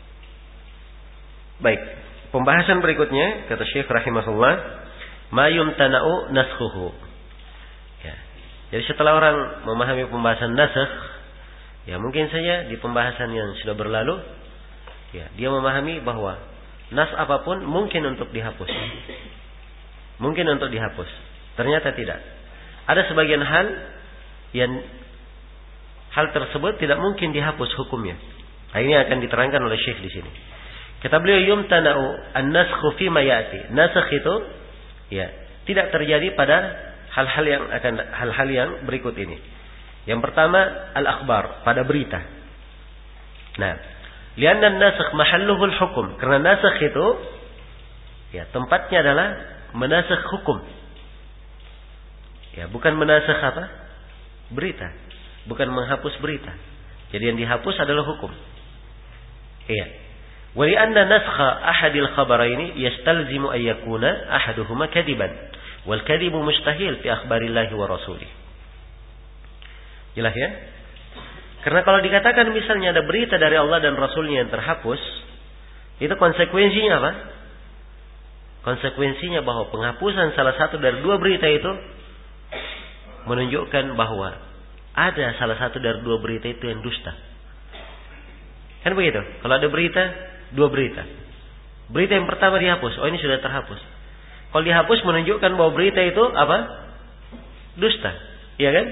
Baik, pembahasan berikutnya kata Syekh rahimahullah, ma yumtana'u naskhuhu. Ya. Jadi setelah orang memahami pembahasan nasakh, ya mungkin saja di pembahasan yang sudah berlalu, ya dia memahami bahwa nas apapun mungkin untuk dihapus, mungkin untuk dihapus. Ternyata tidak. Ada sebagian hal yang hal tersebut tidak mungkin dihapus hukumnya. Nah, ini akan diterangkan oleh Syekh di sini. Kata beliau, yumtana'u an-naskhu fi ma ya'ti. Nasakh itu, ya tidak terjadi pada hal-hal yang akan hal-hal yang berikut ini. Yang pertama al-akhbar, pada berita. Nah, lianna an-nasakh mahalluhu al-hukm. Karena nasakh itu ya tempatnya adalah menasakh hukum. Ya, bukan menasakh apa? Berita. Bukan menghapus berita. Jadi yang dihapus adalah hukum. Iya. Wa lianna naskha ahadil khabaraini yastalzimu an yakuna ahaduhuma kadiban. Wal kadibu mustahil fi akhbarillahi wa rasulih. Jelas ya? Karena kalau dikatakan misalnya ada berita dari Allah dan Rasulnya yang terhapus, itu konsekuensinya apa? Konsekuensinya bahwa penghapusan salah satu dari dua berita itu menunjukkan bahwa ada salah satu dari dua berita itu yang dusta. Kan begitu? Kalau ada berita, dua berita. Berita yang pertama dihapus, oh ini sudah terhapus. Kalau dihapus menunjukkan bahwa berita itu apa? Dusta. Iya kan?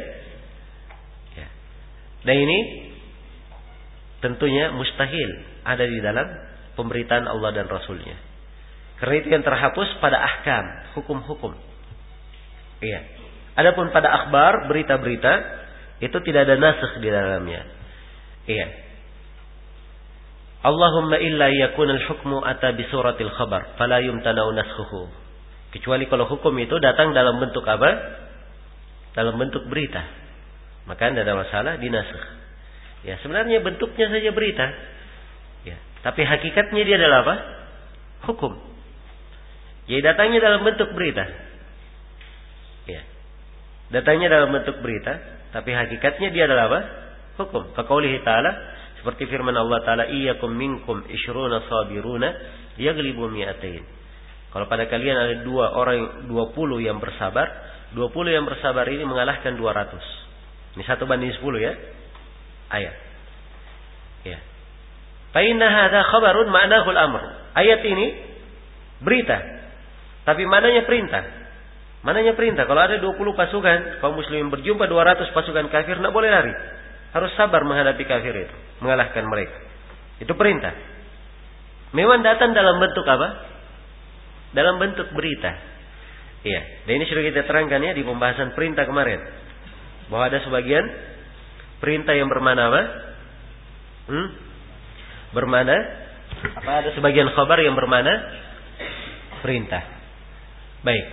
Dan ini tentunya mustahil ada di dalam pemberitaan Allah dan Rasulnya. Karena itu yang terhapus pada ahkam, hukum-hukum. Iya. Adapun pada akhbar, berita-berita, itu tidak ada nasakh di dalamnya. Iya. Allahumma illa yakun al-hukmu ata bi suratil khabar, fala yumtana'u naskhuhu. Kecuali kalau hukum itu datang dalam bentuk apa? dalam bentuk berita, maka tidak ada masalah dinasakh. Ya, sebenarnya bentuknya saja berita. Ya, tapi hakikatnya dia adalah apa? Hukum. Jadi datangnya dalam bentuk berita. Ya. Datangnya dalam bentuk berita, tapi hakikatnya dia adalah apa? Hukum. Kaqaulihi ta'ala, seperti firman Allah Ta'ala, iyyakum minkum ishruna sabiruna yaglibu mi'atain. Kalau pada kalian ada dua orang, dua puluh yang bersabar, dua puluh yang bersabar ini mengalahkan dua ratus. Ini satu banding sepuluh ya. Ayat. Ya. Fa inna hadza khabarun ma'nahu al-amr. Ayat ini berita, tapi mananya perintah. Mananya perintah. Kalau ada dua puluh pasukan kaum muslimin berjumpa dua ratus pasukan kafir, tidak boleh lari. Harus sabar menghadapi kafir itu, mengalahkan mereka. Itu perintah. Memang datang dalam bentuk apa? Dalam bentuk berita. Iya. Dan ini sudah kita terangkan ya di pembahasan perintah kemarin, bahwa ada sebagian perintah yang bermana apa? Hmm? Bermana apa? Ada sebagian khabar yang bermana perintah. Baik.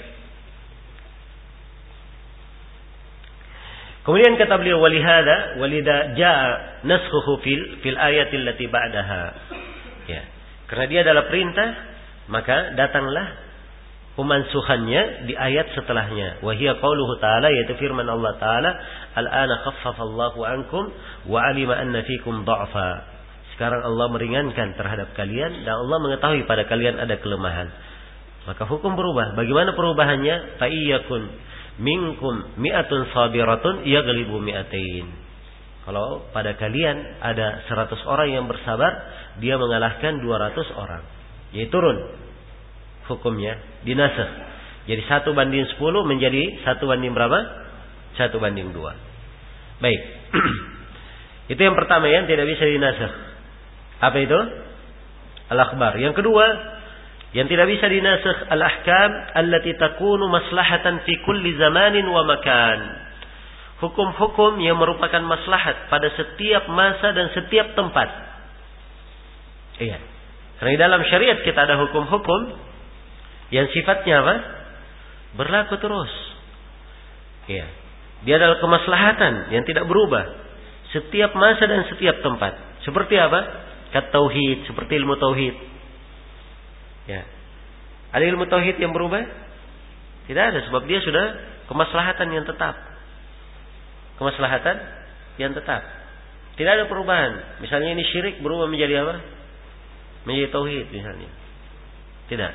Kemudian kata beliau, walihada walida jaa naskhuhu fil fil ayati allati ba'daha. Ya. Karena dia adalah perintah, maka datanglah pemansuhannya di ayat setelahnya. Wa hiya qauluhu ta'ala, yaitu firman Allah Ta'ala, al-ana khaffafa Allahu ankum wa 'alima anna fikum dha'fa. Sekarang Allah meringankan terhadap kalian dan Allah mengetahui pada kalian ada kelemahan. Maka hukum berubah. Bagaimana perubahannya? Fa iyyakun minkum mi'atun sabiratun yaghlibu mi'atain. Kalau pada kalian ada seratus orang yang bersabar, dia mengalahkan dua ratus orang. Jadi turun hukumnya, dinasakh. Jadi satu banding sepuluh menjadi satu banding berapa? Satu banding dua. Baik. Itu yang pertama yang tidak bisa dinasakh. Apa itu? Al-akhbar. Yang kedua, yang tidak bisa dinasakh al-ahkam allati takunu maslahatan fi kulli zamanin wa makan. Hukum-hukum yang merupakan maslahat pada setiap masa dan setiap tempat. Iya. Karena di dalam syariat kita ada hukum-hukum yang sifatnya apa? Berlaku terus. Iya. Dia adalah kemaslahatan yang tidak berubah setiap masa dan setiap tempat. Seperti apa? Kat tauhid, seperti ilmu tauhid. Ya. Ada ilmu tauhid yang berubah? Tidak ada, sebab dia sudah kemaslahatan yang tetap. Kemaslahatan yang tetap. Tidak ada perubahan. Misalnya ini syirik berubah menjadi apa? Menjadi tauhid misalnya. Tidak.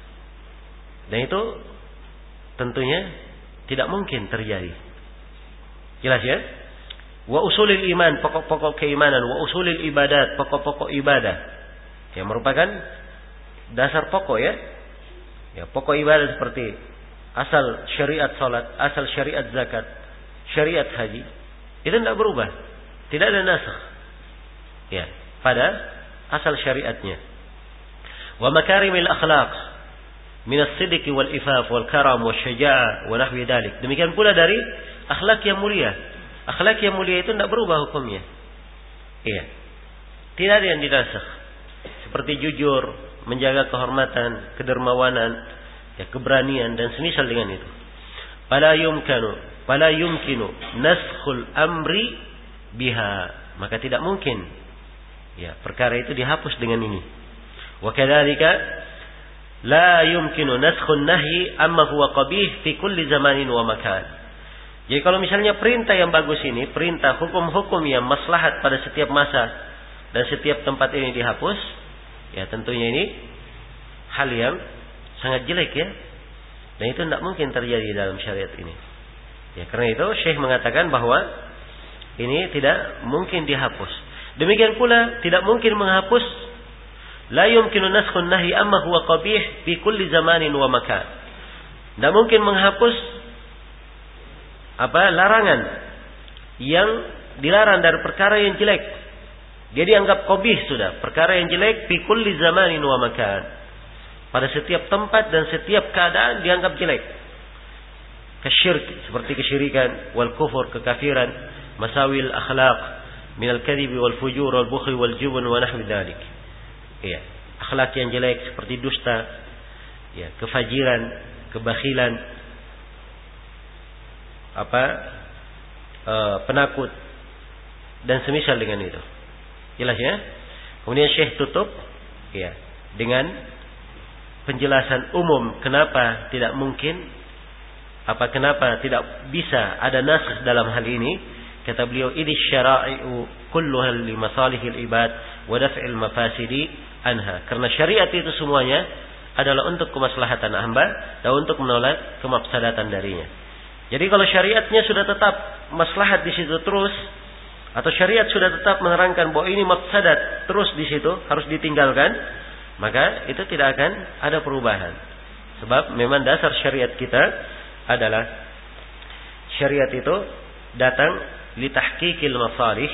Dan itu tentunya tidak mungkin terjadi. Jelas ya? Wa usulil iman, pokok-pokok keimanan, wa usulil ibadat, pokok-pokok ibadah. Yang merupakan dasar pokok ya. Ya, pokok ibadah seperti asal syariat salat, asal syariat zakat, syariat haji, itu tidak berubah. Tidak ada nasakh. Ya, pada asal syariatnya. Wa makarimil akhlaq min as-sidq wal ifaf wal karam wal syaja'ah wa nahwi dzalik. Demikian pula dari akhlak yang mulia. Akhlak yang mulia itu tidak berubah hukumnya. Iya. Tidak ada yang dinasakh. Seperti jujur, menjaga kehormatan, kedermawanan, ya, keberanian dan semisal dengan itu. Fala yumkinu, fala yumkinu naskhul amri biha. Maka tidak mungkin ya perkara itu dihapus dengan ini. Wa kadzalika la yumkinu naskhun nahyi amma huwa qabih fi kulli zamanin wa makan. Jadi kalau misalnya perintah yang bagus ini, perintah hukum-hukum yang maslahat pada setiap masa dan setiap tempat ini dihapus, ya tentunya ini hal yang sangat jelek ya. Dan itu tidak mungkin terjadi dalam syariat ini. Ya, karena itu Syekh mengatakan bahwa ini tidak mungkin dihapus. Demikian pula tidak mungkin menghapus la yumkinu naskhun nahyi amma huwa qabih fi kulli zamanin wa makan. Tidak mungkin menghapus apa larangan yang dilarang dari perkara yang jelek. Dia dianggap qabih sudah, perkara yang jelek fi kulli zamanin wa makan. Pada setiap tempat dan setiap keadaan dianggap jelek. Kesyirk, seperti kesyirikan, wal kufur, kekafiran, masawil akhlaq, min al-kadhib wal fujur wal bukhl wal jubn wa nahwi dzalik. Iya, akhlak yang jelek seperti dusta, ya, kefajiran, kebakhilan, apa e, penakut dan semisal dengan itu. Jelas ya? Kemudian Syekh tutup ya dengan penjelasan umum kenapa tidak mungkin, apa kenapa tidak bisa ada nasakh dalam hal ini. Kata beliau, "Idz syara'i'u kulluha li masalihil ibad wa daf'il mafasidi anha." Karena syariat itu semuanya adalah untuk kemaslahatan hamba dan untuk menolak kemafsadatan darinya. Jadi kalau syariatnya sudah tetap maslahat di situ terus, atau syariat sudah tetap menerangkan bahwa ini mafsadat terus di situ harus ditinggalkan, maka itu tidak akan ada perubahan. Sebab memang dasar syariat kita adalah syariat itu datang li tahqiqil masalih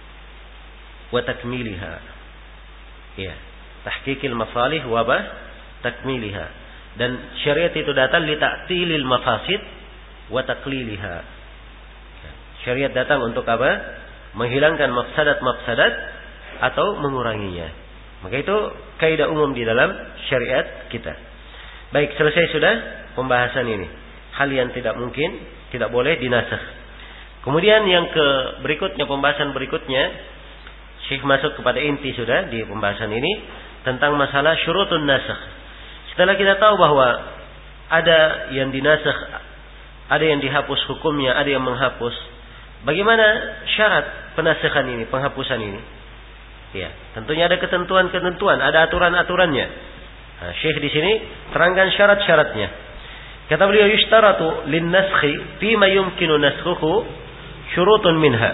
wa takmiliha. Ya, tahqiqil masalih wa takmiliha. Dan syariat itu datang li ta'tilil mafasid wa taqliliha. Syariat datang untuk apa? Menghilangkan mafsadat-mafsadat atau menguranginya. Maka itu kaidah umum di dalam syariat kita. Baik, selesai sudah pembahasan ini. Hal yang tidak mungkin, tidak boleh dinasakh. Kemudian yang ke berikutnya, pembahasan berikutnya, Syekh masuk kepada inti sudah di pembahasan ini tentang masalah syurutun nasakh. Setelah kita tahu bahwa ada yang dinasakh, ada yang dihapus hukumnya, ada yang menghapus. Bagaimana syarat penasakhan ini, penghapusan ini? Ya, tentunya ada ketentuan-ketentuan, ada aturan-aturannya. Nah, Syekh di sini terangkan syarat-syaratnya. Kata beliau, "Yushtaratu lin-naskhi fi ma yumkinu naskhuhu syurutun minha."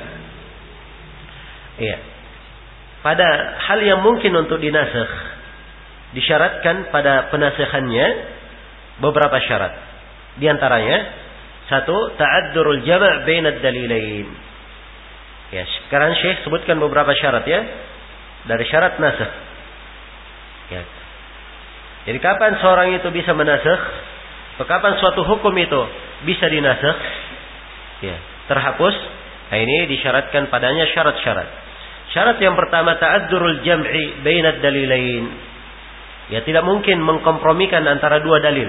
Iya. Pada hal yang mungkin untuk dinasakh, disyaratkan pada penasakhannya beberapa syarat. Di antaranya, satu, ta'addurul jama' bainad dalilain. Ya, sekarang Syekh sebutkan beberapa syarat ya dari syarat nasakh. Ya. Jadi kapan seorang itu bisa menasakh? Atau kapan suatu hukum itu bisa dinasakh? Ya, terhapus. Nah, ini disyaratkan padanya syarat-syarat. Syarat yang pertama, ta'addurul jam'i bainad dalilain. Ya, tidak mungkin mengkompromikan antara dua dalil.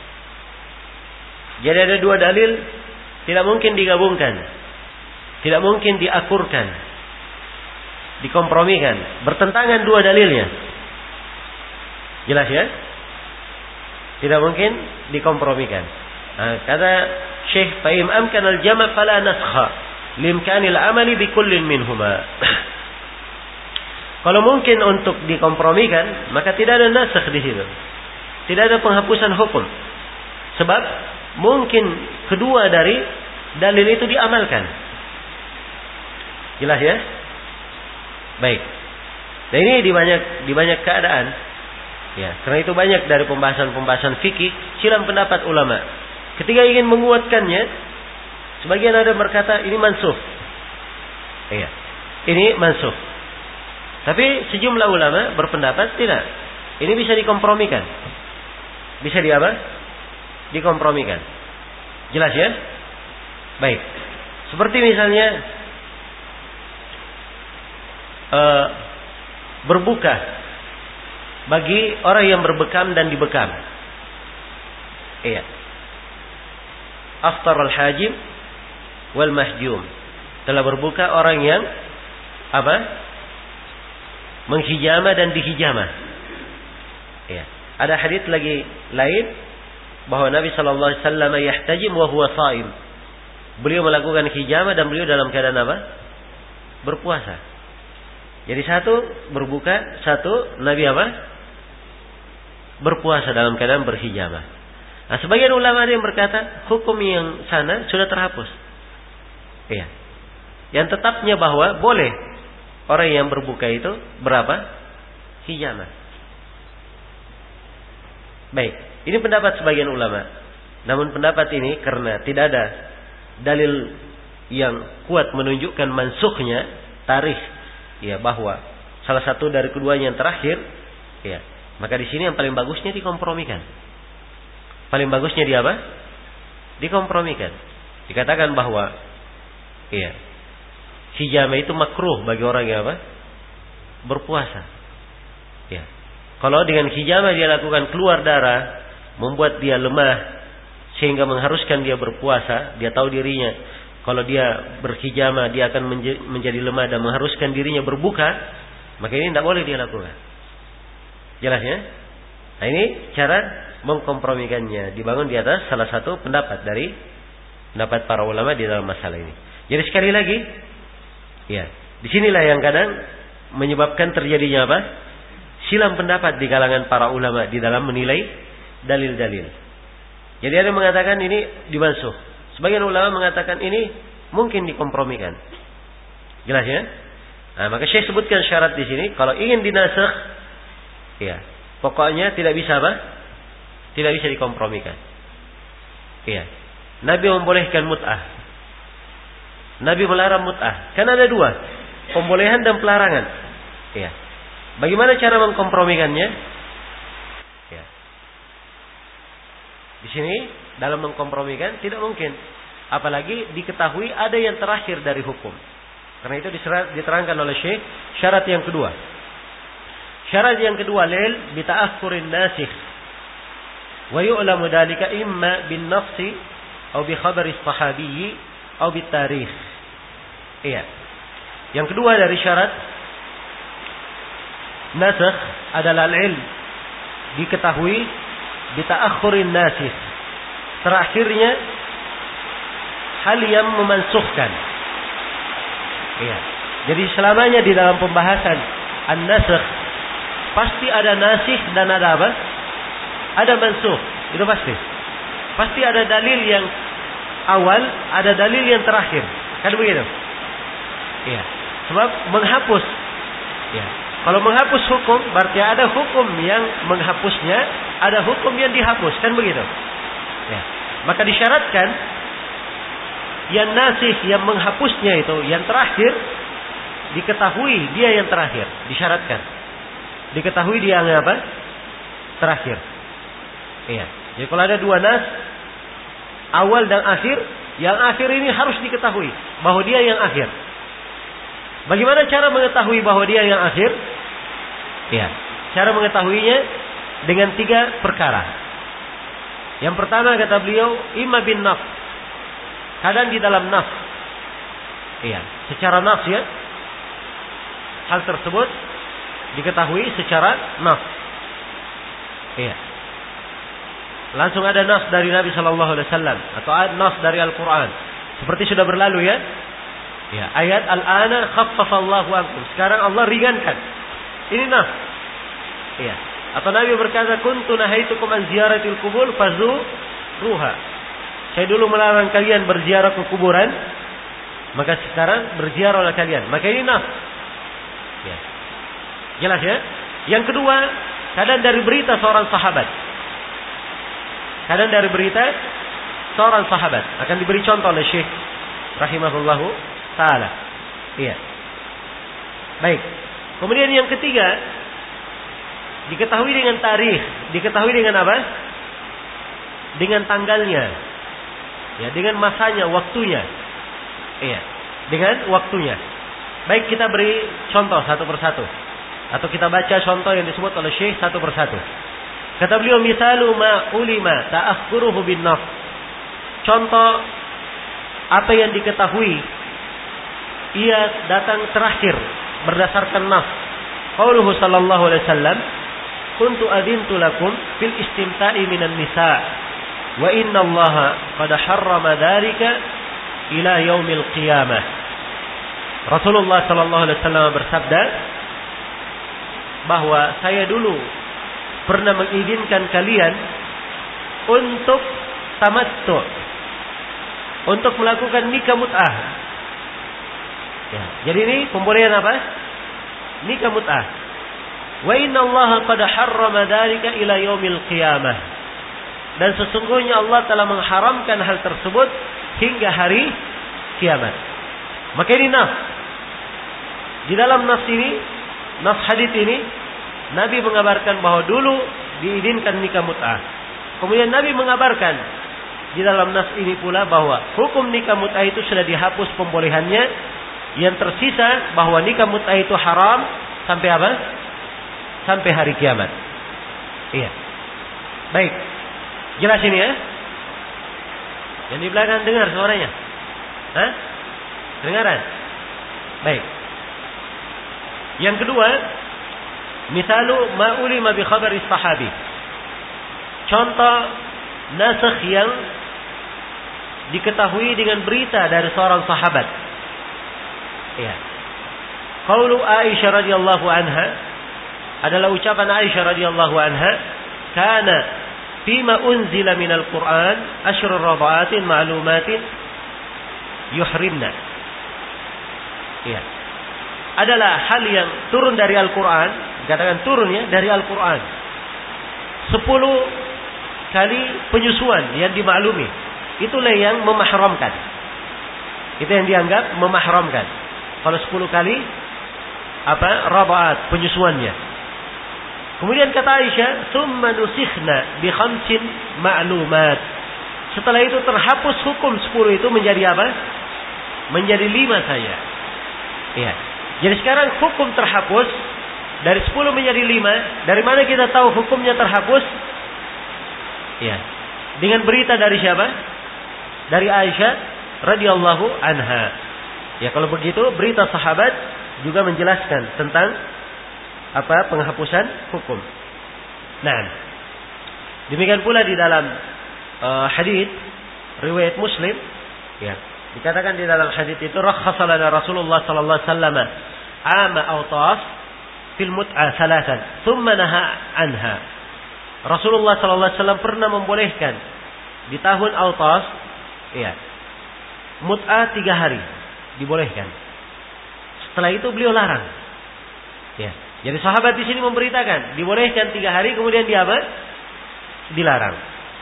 Jadi ada dua dalil, tidak mungkin digabungkan, tidak mungkin diakurkan, dikompromikan, bertentangan dua dalilnya. Jelas ya? Tidak mungkin dikompromikan. Nah, kata Syekh, "Fa in amkana al-jama' fala naskha limkanil amali bi kullin minhuma." Kalau mungkin untuk dikompromikan, maka tidak ada nasakh di situ. Tidak ada penghapusan hukum. Sebab mungkin kedua dari dalil itu diamalkan. Jelas ya? Baik. Dan ini di banyak di banyak keadaan. Ya, karena itu banyak dari pembahasan-pembahasan fikih silang pendapat ulama. Ketika ingin menguatkannya, sebagian ada berkata ini mansukh. Iya. Ini mansukh. Tapi sejumlah ulama berpendapat tidak. Ini bisa dikompromikan. Bisa di apa? Dikompromikan. Jelas ya? Baik. Seperti misalnya uh, berbuka bagi orang yang berbekam dan dibekam. Iya. Aftar al-hajim wal mahjum. Telah berbuka orang yang apa? Menghijama dan dihijama. Iya. Ada hadits lagi lain bahwa Nabi sallallahu alaihi wasallam yahtajim wa huwa shaim. Beliau melakukan hijama dan beliau dalam keadaan apa? Berpuasa. Jadi satu berbuka, satu Nabi apa? Berpuasa dalam keadaan berhijama. Nah, sebagian ulama ada yang berkata hukum yang sana sudah terhapus. Iya. Yang tetapnya bahwa boleh orang yang berbuka itu berapa? Hijama. Baik, ini pendapat sebagian ulama. Namun pendapat ini karena tidak ada dalil yang kuat menunjukkan mansukhnya, tarikh ya bahwa salah satu dari keduanya yang terakhir, ya, maka di sini yang paling bagusnya dikompromikan. Paling bagusnya di apa? Dikompromikan. Dikatakan bahwa ya, hijama itu makruh bagi orang yang apa? Berpuasa. Ya. Kalau dengan hijama dia lakukan keluar darah, membuat dia lemah, sehingga mengharuskan dia berpuasa, dia tahu dirinya kalau dia berhijama dia akan menjadi lemah dan mengharuskan dirinya berbuka, maka ini tidak boleh dia lakukan. Jelas ya? Nah, ini cara mengkompromikannya, dibangun di atas salah satu pendapat dari pendapat para ulama di dalam masalah ini. Jadi sekali lagi, ya, disinilah yang kadang menyebabkan terjadinya apa? Silang pendapat di kalangan para ulama di dalam menilai dalil-dalil. Jadi ada yang mengatakan ini dimansuh. Sebagian ulama mengatakan ini mungkin dikompromikan. Jelas ya? Nah, maka Syekh sebutkan syarat di sini. Kalau ingin dinasakh, ya, pokoknya tidak bisa apa? Tidak bisa dikompromikan. Iya. Nabi membolehkan mut'ah. Nabi melarang mut'ah. Kan ada dua, pembolehan dan pelarangan. Iya. Bagaimana cara mengkompromikannya? Ya. Di sini dalam mengkompromikan tidak mungkin, apalagi diketahui ada yang terakhir dari hukum. Karena itu diterangkan oleh Syekh syarat yang kedua. Syarat yang kedua, lil bi ta'akhurin nasikh wa yu'lamu dalika imma bin nafsi atau bi khabari sahabi atau bi tarikh. Iya. Yang kedua dari syarat nasakh adalah al-ilm, diketahui bi ta'akhurin nasikh, terakhirnya hal yang memansuhkan. Iya. Jadi selamanya di dalam pembahasan an-nasakh pasti ada nasikh dan ada apa? Ada mansukh. Itu pasti. Pasti ada dalil yang awal, ada dalil yang terakhir. Kan begitu? Iya. Sebab menghapus. Ya. Kalau menghapus hukum berarti ada hukum yang menghapusnya, ada hukum yang dihapus. Kan begitu? Ya. Maka disyaratkan yang nasikh, yang menghapusnya itu, yang terakhir, diketahui dia yang terakhir. Disyaratkan. Diketahui dia yang apa? Terakhir. Iya. Jadi kalau ada dua nas, awal dan akhir, yang akhir ini harus diketahui bahwa dia yang akhir. Bagaimana cara mengetahui bahwa dia yang akhir? Iya. Cara mengetahuinya dengan tiga perkara. Yang pertama kata beliau, imma bin nafs. Kadang di dalam nafs. Iya. Secara nafs ya. Hal tersebut diketahui secara nafs. Iya. Langsung ada nafs dari Nabi Shallallahu Alaihi Wasallam atau nafs dari Al-Quran. Seperti sudah berlalu ya. Ya, ayat al-ana khaffafallahu ankum. Sekarang Allah ringankan. Ini nafs. Iya. Atau Nabi berkata, kuntu nahaitukum an ziyaratil kubur fazuruha. Saya dulu melarang kalian berziarah ke kuburan, maka sekarang berziarahlah kalian. Maka ini nafs. Ya. Jelas ya? Yang kedua, kadang dari berita seorang sahabat. Kadang dari berita seorang sahabat. Akan diberi contoh oleh Syekh rahimahullahu ta'ala. Iya. Baik. Kemudian yang ketiga, diketahui dengan tarikh. Diketahui dengan apa? Dengan tanggalnya. Ya, dengan masanya, waktunya. Iya. Dengan waktunya. Baik, kita beri contoh satu persatu. Atau kita baca contoh yang disebut oleh Syekh satu persatu. Kata beliau, misalu ma ulima ta'akhuruhu bin nafs. Contoh apa yang diketahui ia datang terakhir berdasarkan nafs. Qauluhu sallallahu alaihi wasallam, kuntu adintu lakum fil istimta'i minan nisa wa inna Allaha qad harrama dzalika ila yaumil qiyamah. Rasulullah sallallahu alaihi wasallam bersabda bahwa saya dulu pernah mengizinkan kalian untuk tamattu, untuk melakukan nikah mut'ah. Ya, jadi ini pembolehan apa? Nikah mut'ah. Wa inna Allaha qad harrama dzalika ila yaumil qiyamah. Dan sesungguhnya Allah telah mengharamkan hal tersebut hingga hari kiamat. Maka ini nafs. Di dalam nafs ini, nafs hadits ini, Nabi mengabarkan bahwa dulu diizinkan nikah mut'ah. Kemudian Nabi mengabarkan di dalam nas ini pula bahwa hukum nikah mut'ah itu sudah dihapus pembolehannya. Yang tersisa bahwa nikah mut'ah itu haram sampai apa? Sampai hari kiamat. Iya. Baik. Jelas ini ya? Yang di belakang dengar suaranya? Hah? Dengaran? Baik. Yang kedua, misalu ma ulima bi khabari sahabi. Contoh nasakh yang diketahui dengan berita dari seorang sahabat. Ya. Qaulu Aisyah radhiyallahu anha adalah ucapan Aisyah radhiyallahu anha, kana fima unzila minal Qur'an asyru radha'atin ma'lumatin yuhrimna. Ya. Adalah hal yang turun dari Al-Qur'an, katakan turun ya dari Al-Qur'an. Sepuluh kali penyusuan yang dimaklumi. Itulah yang memahramkan. Itu yang dianggap memahramkan. Kalau sepuluh kali apa? Radha'at, penyusuannya. Kemudian kata Aisyah, "Tsumma nusikhna bi khamsin ma'lumat." Setelah itu terhapus hukum sepuluh itu menjadi apa? Menjadi lima saja. Ya. Jadi sekarang hukum terhapus dari sepuluh menjadi lima. Dari mana kita tahu hukumnya terhapus? Ya. Dengan berita dari siapa? Dari Aisyah radhiyallahu anha. Ya, kalau begitu berita sahabat juga menjelaskan tentang apa? Penghapusan hukum. Nah, demikian pula di dalam uh, hadis riwayat Muslim, ya, dikatakan di dalam hadis itu rakhasa lana Rasulullah sallallahu alaihi wasallam ama awtas fil mut'ah salatan thumma naha anha. Rasulullah sallallahu alaihi wasallam pernah membolehkan di tahun awtas, ya, mut'ah tiga hari dibolehkan. Setelah itu beliau larang. Ya. Jadi sahabat di sini memberitakan dibolehkan tiga hari, kemudian dia apa? Dilarang.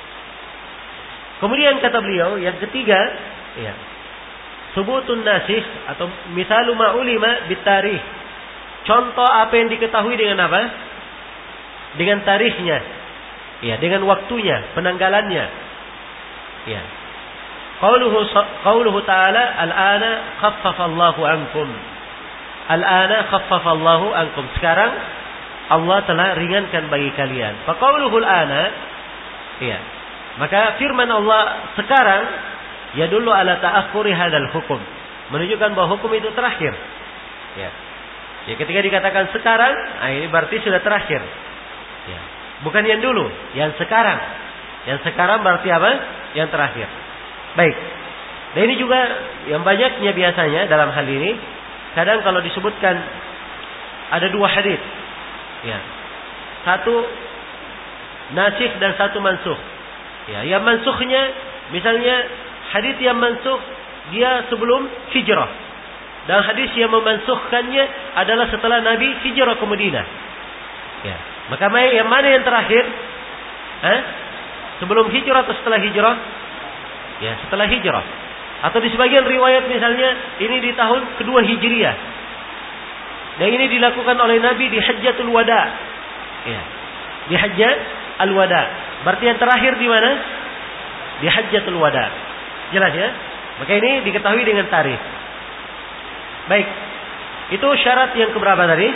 Kemudian kata beliau yang ketiga, ya, subutun nasikh atau misalu ma ulima bitarikh. Contoh apa yang diketahui dengan apa? Dengan tarikhnya. Ya, dengan waktunya, penanggalannya. Ya. Qauluhu qauluhu ta'ala al-ana khaffafa Allahu ankum. Al-ana khaffafa Allahu ankum. Sekarang Allah telah ringankan bagi kalian. Fa qauluhu al-ana, ya. Maka firman Allah sekarang yadullu ala ta'akhuri hadzal hukum. Menunjukkan bahwa hukum itu terakhir. Ya. Ya, ketika dikatakan sekarang, nah ini berarti sudah terakhir. Ya. Bukan yang dulu, yang sekarang. Yang sekarang berarti apa? Yang terakhir. Baik. Dan ini juga yang banyaknya biasanya dalam hal ini, kadang kalau disebutkan ada dua hadis. Ya. Satu nasikh dan satu mansukh. Ya, yang mansukhnya misalnya hadis yang mansukh dia sebelum hijrah. Dan hadis yang memansukhkannya adalah setelah Nabi hijrah ke Madinah. Ya. Maka yang mana yang terakhir? Hah? Sebelum hijrah atau setelah hijrah? Ya, setelah hijrah. Atau di sebagian riwayat misalnya ini di tahun kedua Hijriah. Dan ini dilakukan oleh Nabi di Hajjatul Wada. Ya. Di Hajjat Al-Wada. Berarti yang terakhir di mana? Di Hajjatul Wada. Jelas ya? Maka ini diketahui dengan tarikh. Baik. Itu syarat yang keberapa tadi?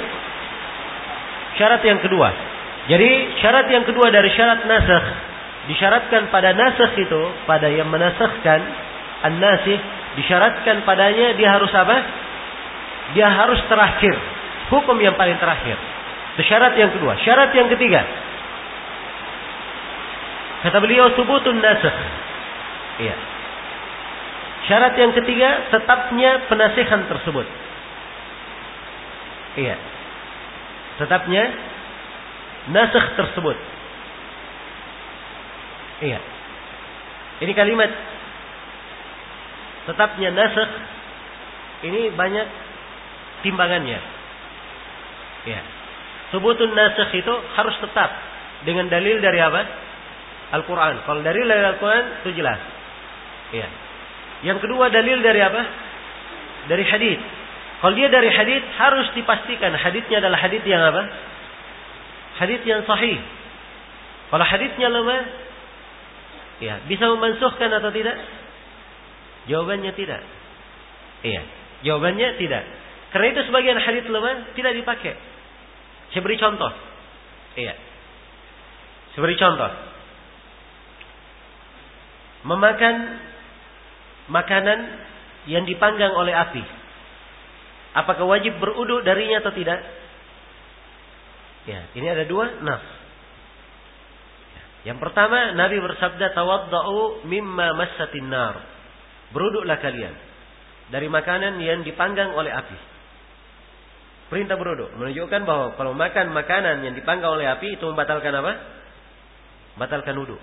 Syarat yang kedua. Jadi syarat yang kedua dari syarat nasakh, disyaratkan pada nasakh itu, pada yang menasakhkan an-nasikh, disyaratkan padanya dia harus apa? Dia harus terakhir. Hukum yang paling terakhir. Itu syarat yang kedua. Syarat yang ketiga, kata beliau subutun nasakh. Iya. Syarat yang ketiga, tetapnya penasikhan tersebut. Iya. Tetapnya nasakh tersebut. Iya. Ini kalimat tetapnya nasakh ini banyak timbangannya. Ya. Subutun nasakh itu harus tetap dengan dalil dari apa? Al-Quran. Kalau dalil dari Al-Quran itu jelas. Ya. Yang kedua dalil dari apa? Dari hadis. Kalau dia dari hadis harus dipastikan hadisnya adalah hadis yang apa? Hadis yang sahih. Kalau hadisnya lemah, ya, bisa memansuhkan atau tidak? Jawabannya tidak. Iya, jawabannya tidak. Karena itu sebagian hadis lemah tidak dipakai. Saya beri contoh. Iya. Saya beri contoh. Memakan makanan yang dipanggang oleh api, apakah wajib berwudu darinya atau tidak? Ya, ini ada dua nas. Yang pertama, Nabi bersabda, tawadda'u mimma massatin nar. Berwuduklah kalian dari makanan yang dipanggang oleh api. Perintah berwuduk menunjukkan bahwa kalau makan makanan yang dipanggang oleh api itu membatalkan apa? Batalkan wudu.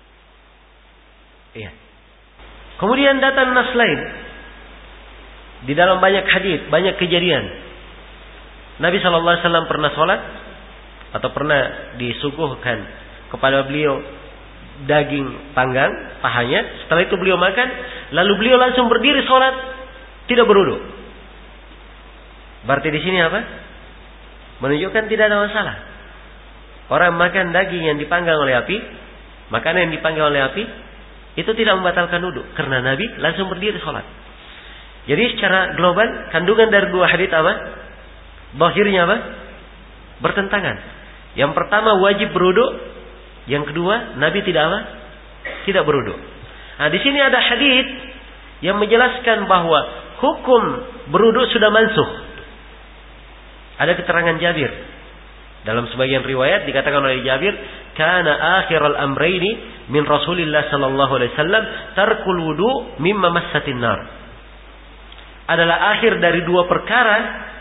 Iya. Kemudian datang nas lain. Di dalam banyak hadis, banyak kejadian. Nabi shallallahu alaihi wasallam pernah sholat atau pernah disuguhkan kepada beliau daging panggang, pahanya. Setelah itu beliau makan, lalu beliau langsung berdiri sholat, tidak berwudu. Berarti di sini apa? Menunjukkan tidak ada masalah. Orang makan daging yang dipanggang oleh api, makanan yang dipanggang oleh api, itu tidak membatalkan wudu, karena Nabi langsung berdiri sholat. Jadi secara global, kandungan dari dua hadits apa? Zahirnya apa? Bertentangan. Yang pertama wajib berwudu, yang kedua Nabi tidak apa? Tidak berwudu. Nah, di sini ada hadits yang menjelaskan bahwa hukum berwudu sudah mansuh. Ada keterangan Jabir. Dalam sebagian riwayat dikatakan oleh Jabir, kana akhiral amrayni min Rasulillah sallallahu alaihi wasallam tarkul wudu mimma massatin nar. Adalah akhir dari dua perkara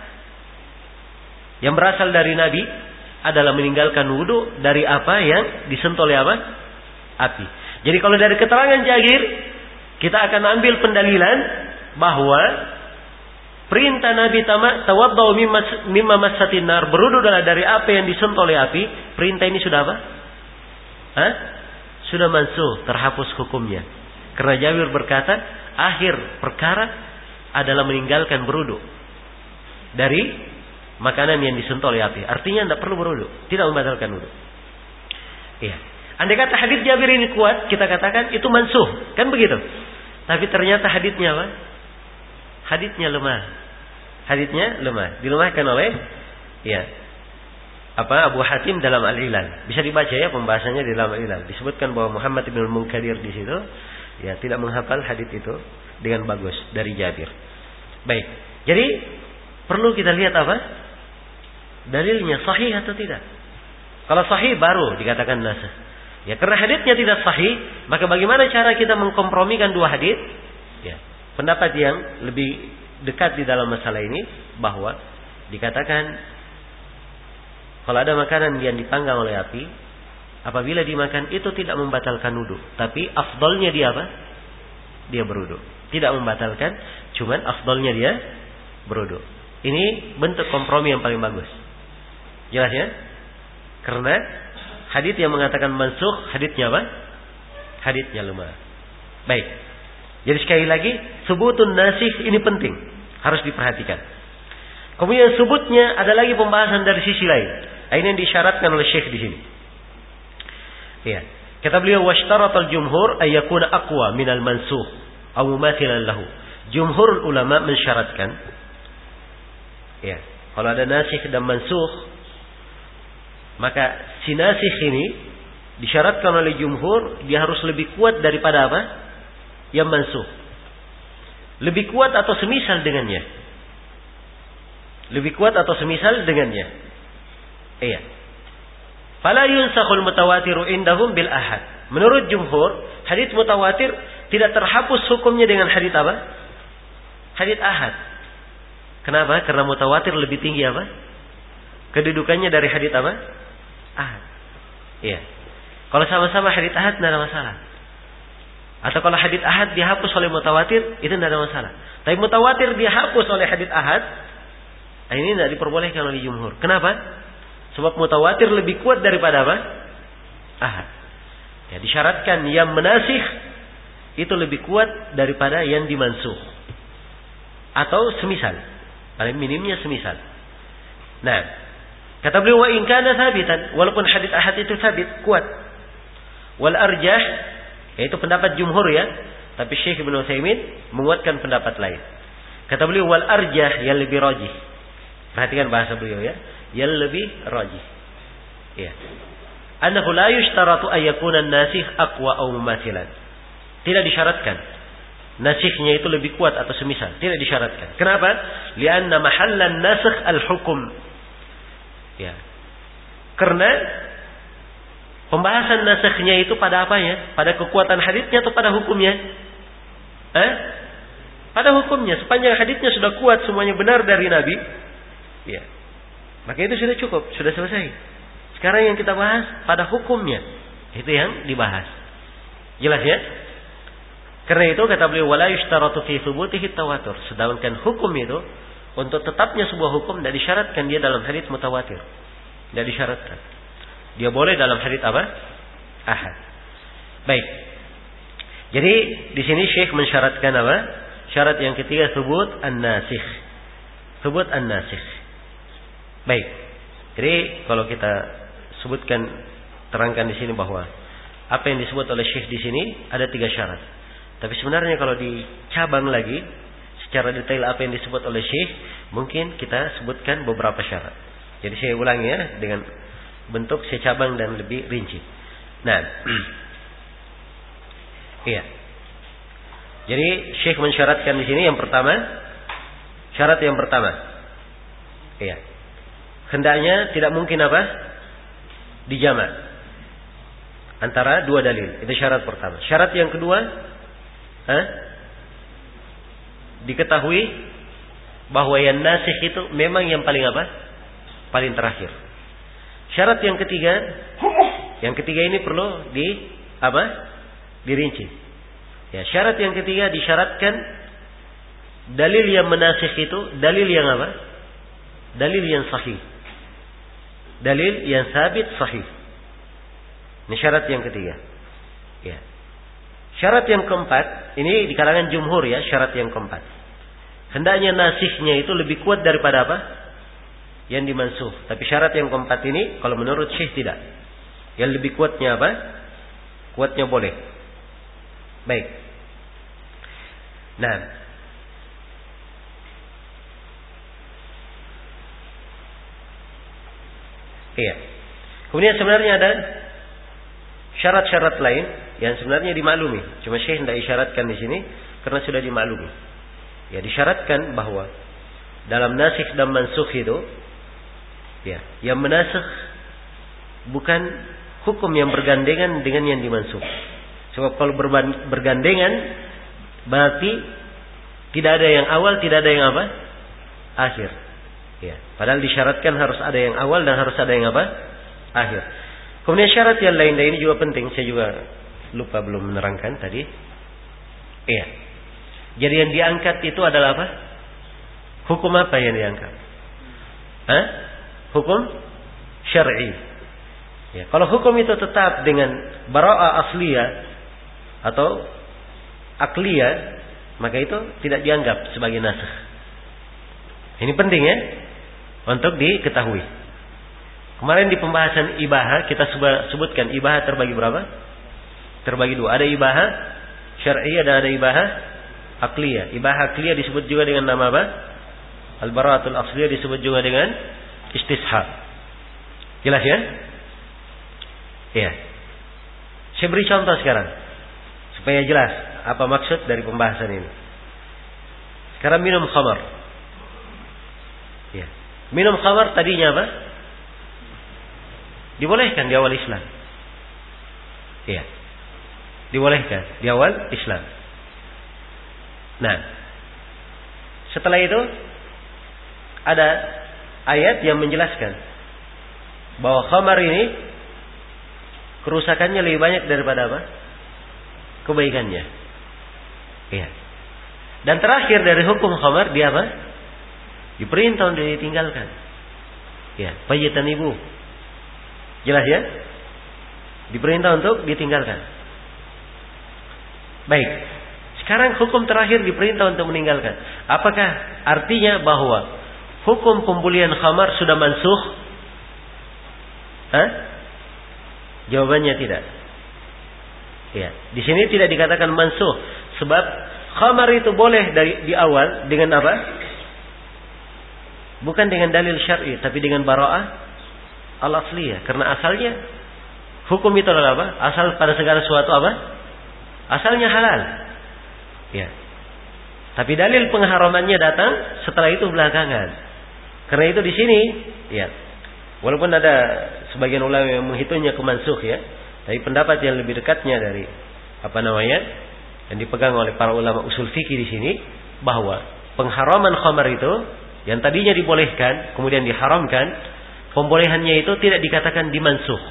yang berasal dari Nabi adalah meninggalkan wudu dari apa yang disentuh oleh apa? Api. Jadi kalau dari keterangan Jabir kita akan ambil pendalilan bahwa perintah Nabi tawaddau mimma massatin nar, berwudu dari apa yang disentuh oleh api. Perintah ini sudah apa? Hah? Sudah mansuh, terhapus hukumnya. Karena Jabir berkata, akhir perkara adalah meninggalkan berwudu dari makanan yang disentuh oleh api. Artinya tidak perlu berwudu, tidak membatalkan wudu. Iya. Andai kata hadits Jabir ini kuat, kita katakan itu mansuh, kan begitu? Tapi ternyata haditsnya apa? Haditsnya lemah. Haditsnya lemah. Dilemahkan oleh ya apa Abu Hatim dalam Al-Ilal. Bisa dibaca ya pembahasannya di dalam Al-Ilal. Disebutkan bahwa Muhammad bin Al-Munkadir di situ ya tidak menghafal hadits itu dengan bagus dari Jabir. Baik. Jadi perlu kita lihat apa? Dalilnya sahih atau tidak. Kalau sahih baru dikatakan nasakh. Ya karena haditsnya tidak sahih, maka bagaimana cara kita mengkompromikan dua hadits? Ya. Pendapat yang lebih dekat di dalam masalah ini bahwa dikatakan kalau ada makanan yang dipanggang oleh api, apabila dimakan itu tidak membatalkan wudu, tapi afdalnya dia apa? Dia berwudu. Tidak membatalkan, cuman afdalnya dia berwudu. Ini bentuk kompromi yang paling bagus. Jelas ya? Karena hadits yang mengatakan mansukh, haditsnya apa? Haditsnya lemah. Baik. Jadi sekali lagi, subutun nasikh ini penting, harus diperhatikan. Kemudian subutnya ada lagi pembahasan dari sisi lain. Ini yang disyaratkan oleh Syekh di sini. Ya, kata beliau washtaratal jumhur ayyakuna aqwa minal mansukh aw mumathilan lahu. Jumhur ulama mensyaratkan, ya, kalau ada nasikh dan mansukh, maka si nasikh ini disyaratkan oleh jumhur dia harus lebih kuat daripada apa? Yang mansuh. Lebih kuat atau semisal dengannya. Lebih kuat atau semisal dengannya. Iya. Fala yunsakhul mutawatiru indahum bil ahad. Menurut jumhur, hadits mutawatir tidak terhapus hukumnya dengan hadits apa? Hadits ahad. Kenapa? Karena mutawatir lebih tinggi apa? Kedudukannya dari hadits apa? Ahad. Iya. Kalau sama-sama hadits ahad tidak ada masalah. Atau kalau hadits ahad dihapus oleh mutawatir, itu tidak ada masalah. Tapi mutawatir dihapus oleh hadits ahad, ini tidak diperbolehkan oleh jumhur. Kenapa? Sebab mutawatir lebih kuat daripada apa? Ahad. Ya, disyaratkan yang menasikh itu lebih kuat daripada yang dimansuh. Atau semisal. Paling minimnya semisal. Nah, kata beliau wa in kana tsabitan, walaupun hadits ahad itu sabit, kuat. Wal arjah, yaitu pendapat jumhur ya, tapi Syekh Ibnu Utsaimin menguatkan pendapat lain. Kata beliau wal arjah yang lebih rajih. Perhatikan bahasa beliau ya, yang lebih rajih. Ya. Annahu la yushtaratu ay yakuna an-nasikh aqwa aw mumathilan. Tidak disyaratkan nasikhnya itu lebih kuat atau semisal, tidak disyaratkan. Kenapa? Lianna mahallan nasikh al-hukum. Ya. Karena pembahasan nasikhnya itu pada apanya? Pada kekuatan haditsnya atau pada hukumnya? Eh? Pada hukumnya. Sepanjang haditsnya sudah kuat, semuanya benar dari Nabi, ya, maka itu sudah cukup, sudah selesai. Sekarang yang kita bahas pada hukumnya, itu yang dibahas. Jelas ya? Karena itu kata beliau, wala yushtaratu fi thubutihi tawatur. Sedangkan hukum itu, untuk tetapnya sebuah hukum tidak disyaratkan dia dalam hadits mutawatir. Tidak disyaratkan. Dia boleh dalam hadits apa? Ahad. Baik. Jadi di sini Syekh mensyaratkan apa? Syarat yang ketiga, thubut an-nasikh. Thubut an-nasikh. Baik. Jadi kalau kita sebutkan, terangkan di sini bahwa apa yang disebut oleh Syekh di sini ada tiga syarat. Tapi sebenarnya kalau dicabang lagi secara detail apa yang disebut oleh Syekh, mungkin kita sebutkan beberapa syarat. Jadi saya ulangi ya dengan bentuk secabang dan lebih rinci. Nah, iya. Jadi Syekh mensyaratkan di sini yang pertama, syarat yang pertama, iya, hendaknya tidak mungkin apa? Dijamak antara dua dalil. Itu syarat pertama. Syarat yang kedua, eh, diketahui bahwa yang nasikh itu memang yang paling apa? Paling terakhir. Syarat yang ketiga, yang ketiga ini perlu di apa? Dirinci. Ya, syarat yang ketiga disyaratkan dalil yang menasikh itu dalil yang apa? Dalil yang sahih. Dalil yang sabit sahih. Ini syarat yang ketiga. Ya. Syarat yang keempat, ini di kalangan jumhur ya, syarat yang keempat. Hendaknya nasikhnya itu lebih kuat daripada apa? Yang dimansuh. Tapi syarat yang keempat ini kalau menurut Syekh tidak. Yang lebih kuatnya apa? Kuatnya boleh. Baik. Nah, iya. Kemudian sebenarnya ada syarat-syarat lain yang sebenarnya dimaklumi. Cuma Syekh tidak isyaratkan di sini karena sudah dimaklumi. Ya, disyaratkan bahwa dalam nasikh dan mansukh itu, ya, yang menasikh bukan hukum yang bergandengan dengan yang dimansukh. Sebab kalau bergandengan berarti tidak ada yang awal, tidak ada yang apa? Akhir. Ya, padahal disyaratkan harus ada yang awal dan harus ada yang apa? Akhir. Kemudian syarat yang lain, dan ini juga penting, saya juga lupa belum menerangkan tadi. Iya. Jadi yang diangkat itu adalah apa? Hukum apa yang diangkat? Hah? Hukum syar'i. Ya, kalau hukum itu tetap dengan bara'ah asliyah atau akliyah, maka itu tidak dianggap sebagai nasikh. Ini penting ya untuk diketahui. Kemarin di pembahasan ibahah kita sebutkan ibahah terbagi berapa? Terbagi dua. Ada ibahah syar'iyah dan ada ibahah akliyah. Ibahah akliyah disebut juga dengan nama apa? Al-bara'atul asliyah disebut juga dengan istishab. Jelas ya? Iya. Saya beri contoh sekarang supaya jelas apa maksud dari pembahasan ini. Sekarang minum khamar. Ya. Minum khamar tadinya apa? Dibolehkan di awal Islam. Iya. Dibolehkan di awal Islam. Nah, setelah itu ada ayat yang menjelaskan bahwa khamar ini kerusakannya lebih banyak daripada apa? Kebaikannya. Iya. Dan terakhir dari hukum khamar dia apa? Diperintah untuk ditinggalkan. Ya, fajitan ibu. Jelas ya? Diperintah untuk ditinggalkan. Baik. Sekarang hukum terakhir diperintah untuk meninggalkan. Apakah artinya bahwa hukum pembulian khamar sudah mansukh? Hah? Jawabannya tidak. Ya, di sini tidak dikatakan mansukh sebab khamar itu boleh dari di awal dengan apa? Bukan dengan dalil syar'i, tapi dengan bara'ah al-asliyah. Karena asalnya hukum itu adalah apa? Asal pada segala sesuatu apa? Asalnya halal. Ya. Tapi dalil pengharamannya datang setelah itu belakangan. Karena itu di sini, ya, walaupun ada sebagian ulama yang menghitungnya kemansuh ya, tapi pendapat yang lebih dekatnya dari apa namanya yang dipegang oleh para ulama usul fikih di sini, bahwa pengharaman khamar itu yang tadinya dibolehkan kemudian diharamkan, pembolehannya itu tidak dikatakan dimansuh.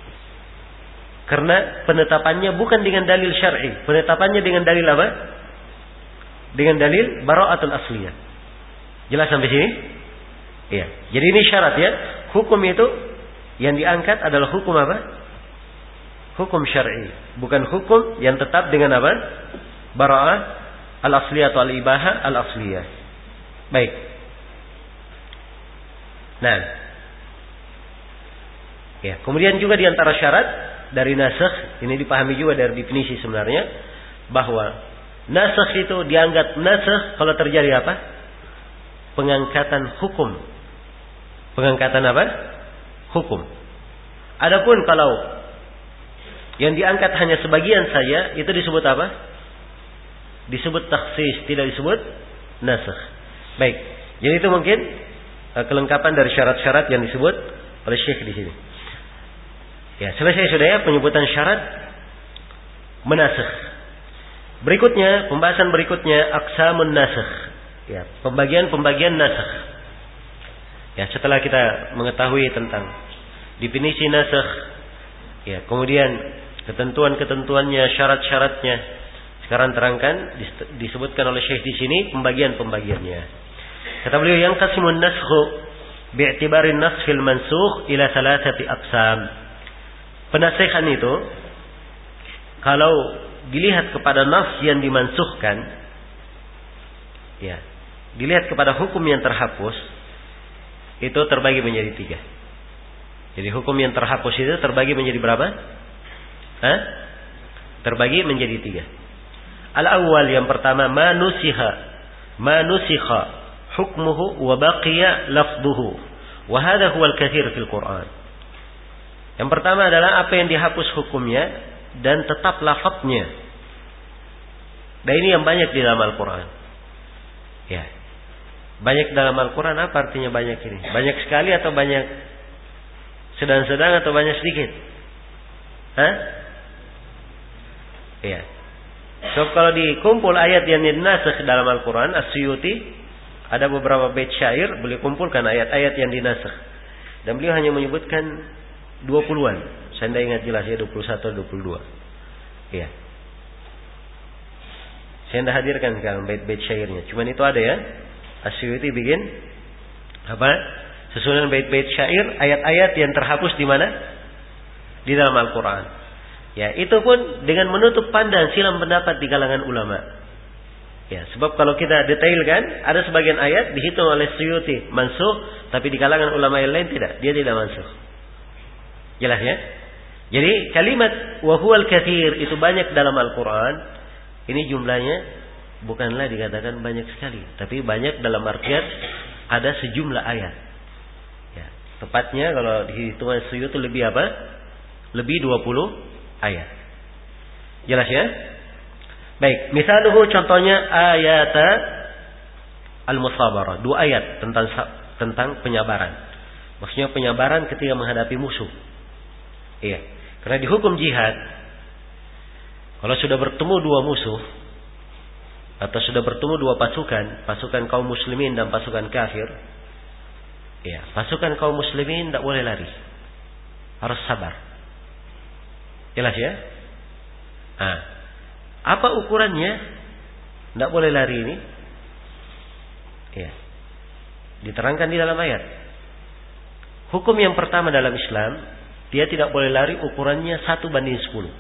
Karena penetapannya bukan dengan dalil syar'i, penetapannya dengan dalil apa? Dengan dalil bara'atul asliyah. Jelas sampai sini? Iya. Jadi ini syarat ya. Hukum itu yang diangkat adalah hukum apa? Hukum syar'i, bukan hukum yang tetap dengan apa? Bara'ah al-asliyah atau al-ibahah al-asliyah. Baik. Nah. Ya, kemudian juga di antara syarat dari nasakh, ini dipahami juga dari definisi sebenarnya, bahwa nasakh itu dianggap nasakh kalau terjadi apa? Pengangkatan hukum. Pengangkatan apa? Hukum. Adapun kalau yang diangkat hanya sebagian saja, itu disebut apa? Disebut takhsis, tidak disebut nasakh. Baik. Jadi itu mungkin kelengkapan dari syarat-syarat yang disebut oleh Syekh di sini. Ya, selesai sudah ya penyebutan syarat menasakh. Berikutnya, pembahasan berikutnya aqsamun nasakh. Ya, pembagian-pembagian nasakh. Ya, setelah kita mengetahui tentang definisi nasakh, ya, kemudian ketentuan-ketentuannya, syarat-syaratnya, sekarang terangkan disebutkan oleh Syekh di sini pembagian-pembagiannya. Kata beliau, yang qasmun naskhu bi'tibarin naskhil mansukh ila thalathati aqsam. Penasihan itu kalau dilihat kepada nas yang dimansuhkan, ya, dilihat kepada hukum yang terhapus, itu terbagi menjadi tiga. Jadi hukum yang terhapus itu terbagi menjadi berapa? Hah? Terbagi menjadi tiga. Al-awwal, yang pertama, manusiha, manusiha hukmuhu wa baqiya lafduhu, wa hadha huwa al-kathir fil Quran. Yang pertama adalah apa yang dihapus hukumnya dan tetap lafadznya. Dan ini yang banyak di dalam Al-Quran. Ya, banyak dalam Al-Quran. Apa artinya banyak ini? Banyak sekali atau banyak sedang-sedang atau banyak sedikit? Hah? Ya. So kalau dikumpul ayat yang dinasakh dalam Al-Quran, As-Suyuti ada beberapa bait syair, beliau kumpulkan ayat-ayat yang dinasakh. Dan beliau hanya menyebutkan dua puluhan. Saya tidak ingat jelas ya dua puluh satu atau dua puluh dua. Iya. Saya tidak hadirkan sekarang bait-bait syairnya. Cuman itu ada ya. As-Suyuti bikin apa? Susunan bait-bait syair, ayat-ayat yang terhapus di mana? Di dalam Al-Quran. Ya, itu pun dengan menutup pandang silang pendapat di kalangan ulama. Ya, sebab kalau kita detailkan, ada sebagian ayat dihitung oleh Suyuti mansukh, tapi di kalangan ulama yang lain tidak, dia tidak mansukh. Jelas ya? Jadi kalimat wa huwal katsir itu banyak dalam Al-Quran. Ini jumlahnya bukanlah dikatakan banyak sekali, tapi banyak dalam artian ada sejumlah ayat. Ya, tepatnya kalau dihitung Suyuti lebih apa? Lebih dua puluh ayat. Jelas ya? Baik, misaluhu contohnya ayat al-musabarah, dua ayat tentang tentang penyabaran. Maksudnya penyabaran ketika menghadapi musuh. Iya, karena di hukum jihad, kalau sudah bertemu dua musuh atau sudah bertemu dua pasukan, pasukan kaum muslimin dan pasukan kafir, ya, pasukan kaum muslimin tidak boleh lari, harus sabar. Jelas ya? Nah, apa ukurannya? Tidak boleh lari ini? Ya, diterangkan di dalam ayat. Hukum yang pertama dalam Islam, dia tidak boleh lari ukurannya satu banding sepuluh.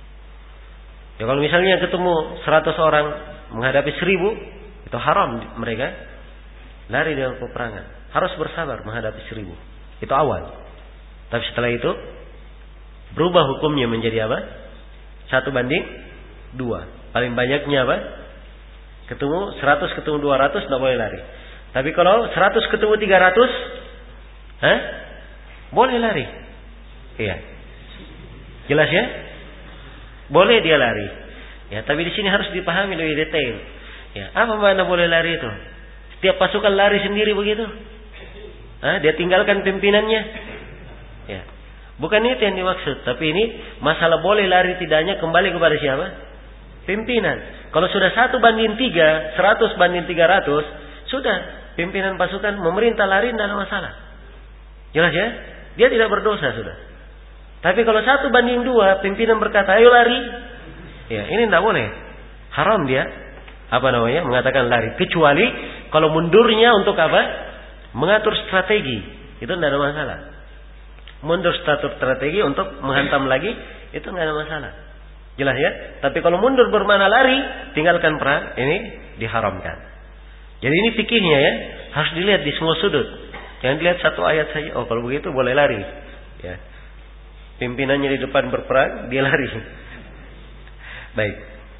Ya, kalau misalnya ketemu seratus orang menghadapi seribu, itu haram mereka lari dalam peperangan. Harus bersabar menghadapi seribu. Itu awal. Tapi setelah itu berubah hukumnya menjadi apa? Satu banding dua. Paling banyaknya apa? Ketemu seratus ketemu dua ratus tidak boleh lari. Tapi kalau seratus ketemu tiga ratus, hah? Boleh lari. Iya. Jelas ya? Boleh dia lari. Ya, tapi di sini harus dipahami lebih detail. Ya, apa makna boleh lari itu? Setiap pasukan lari sendiri begitu? Hah? Dia tinggalkan pimpinannya? Ya. Bukan itu yang dimaksud, tapi ini masalah boleh lari tidaknya kembali kepada siapa? Pimpinan. Kalau sudah satu banding tiga, seratus banding tiga ratus, sudah pimpinan pasukan memerintah lari tidak ada masalah. Jelas ya? Dia tidak berdosa sudah. Tapi kalau satu banding dua, pimpinan berkata, ayo lari. Ya, ini tidak boleh. Haram dia. Apa namanya? Mengatakan lari. Kecuali kalau mundurnya untuk apa? Mengatur strategi. Itu tidak ada masalah. Mundur strategi untuk menghantam lagi, itu tidak ada masalah. Jelas ya? Tapi kalau mundur bermakna lari, tinggalkan perang, ini diharamkan. Jadi ini fikihnya ya. Harus dilihat di semua sudut. Jangan dilihat satu ayat saja. Oh, kalau begitu boleh lari. Ya. Pimpinannya di depan berperang, dia lari. Baik.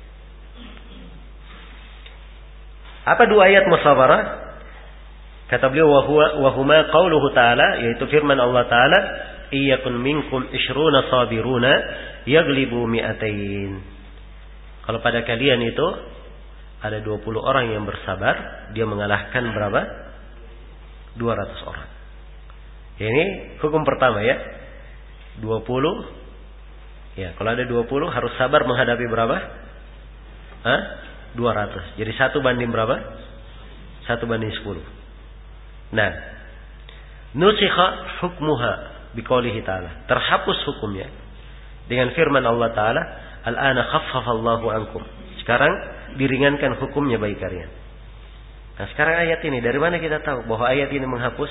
Apa dua ayat musawarah? Kata beliau, wa huma qauluhu ta'ala, yaitu firman Allah Ta'ala, iyakun minkum ishruna sabiruna yaglibu mi'atain. Kalau pada kalian itu ada dua puluh orang yang bersabar, dia mengalahkan berapa? dua ratus orang. Ini hukum pertama ya. dua puluh. Ya, kalau ada dua puluh harus sabar menghadapi berapa? Hah? dua ratus. Jadi satu banding berapa? satu banding sepuluh. Nah, nusikha hukmuha biqaulihi ta'ala. Terhapus hukumnya dengan firman Allah Ta'ala, al-ana khaffafallahu ankum. Sekarang diringankan hukumnya bagi kalian. Nah, sekarang ayat ini dari mana kita tahu bahwa ayat ini menghapus?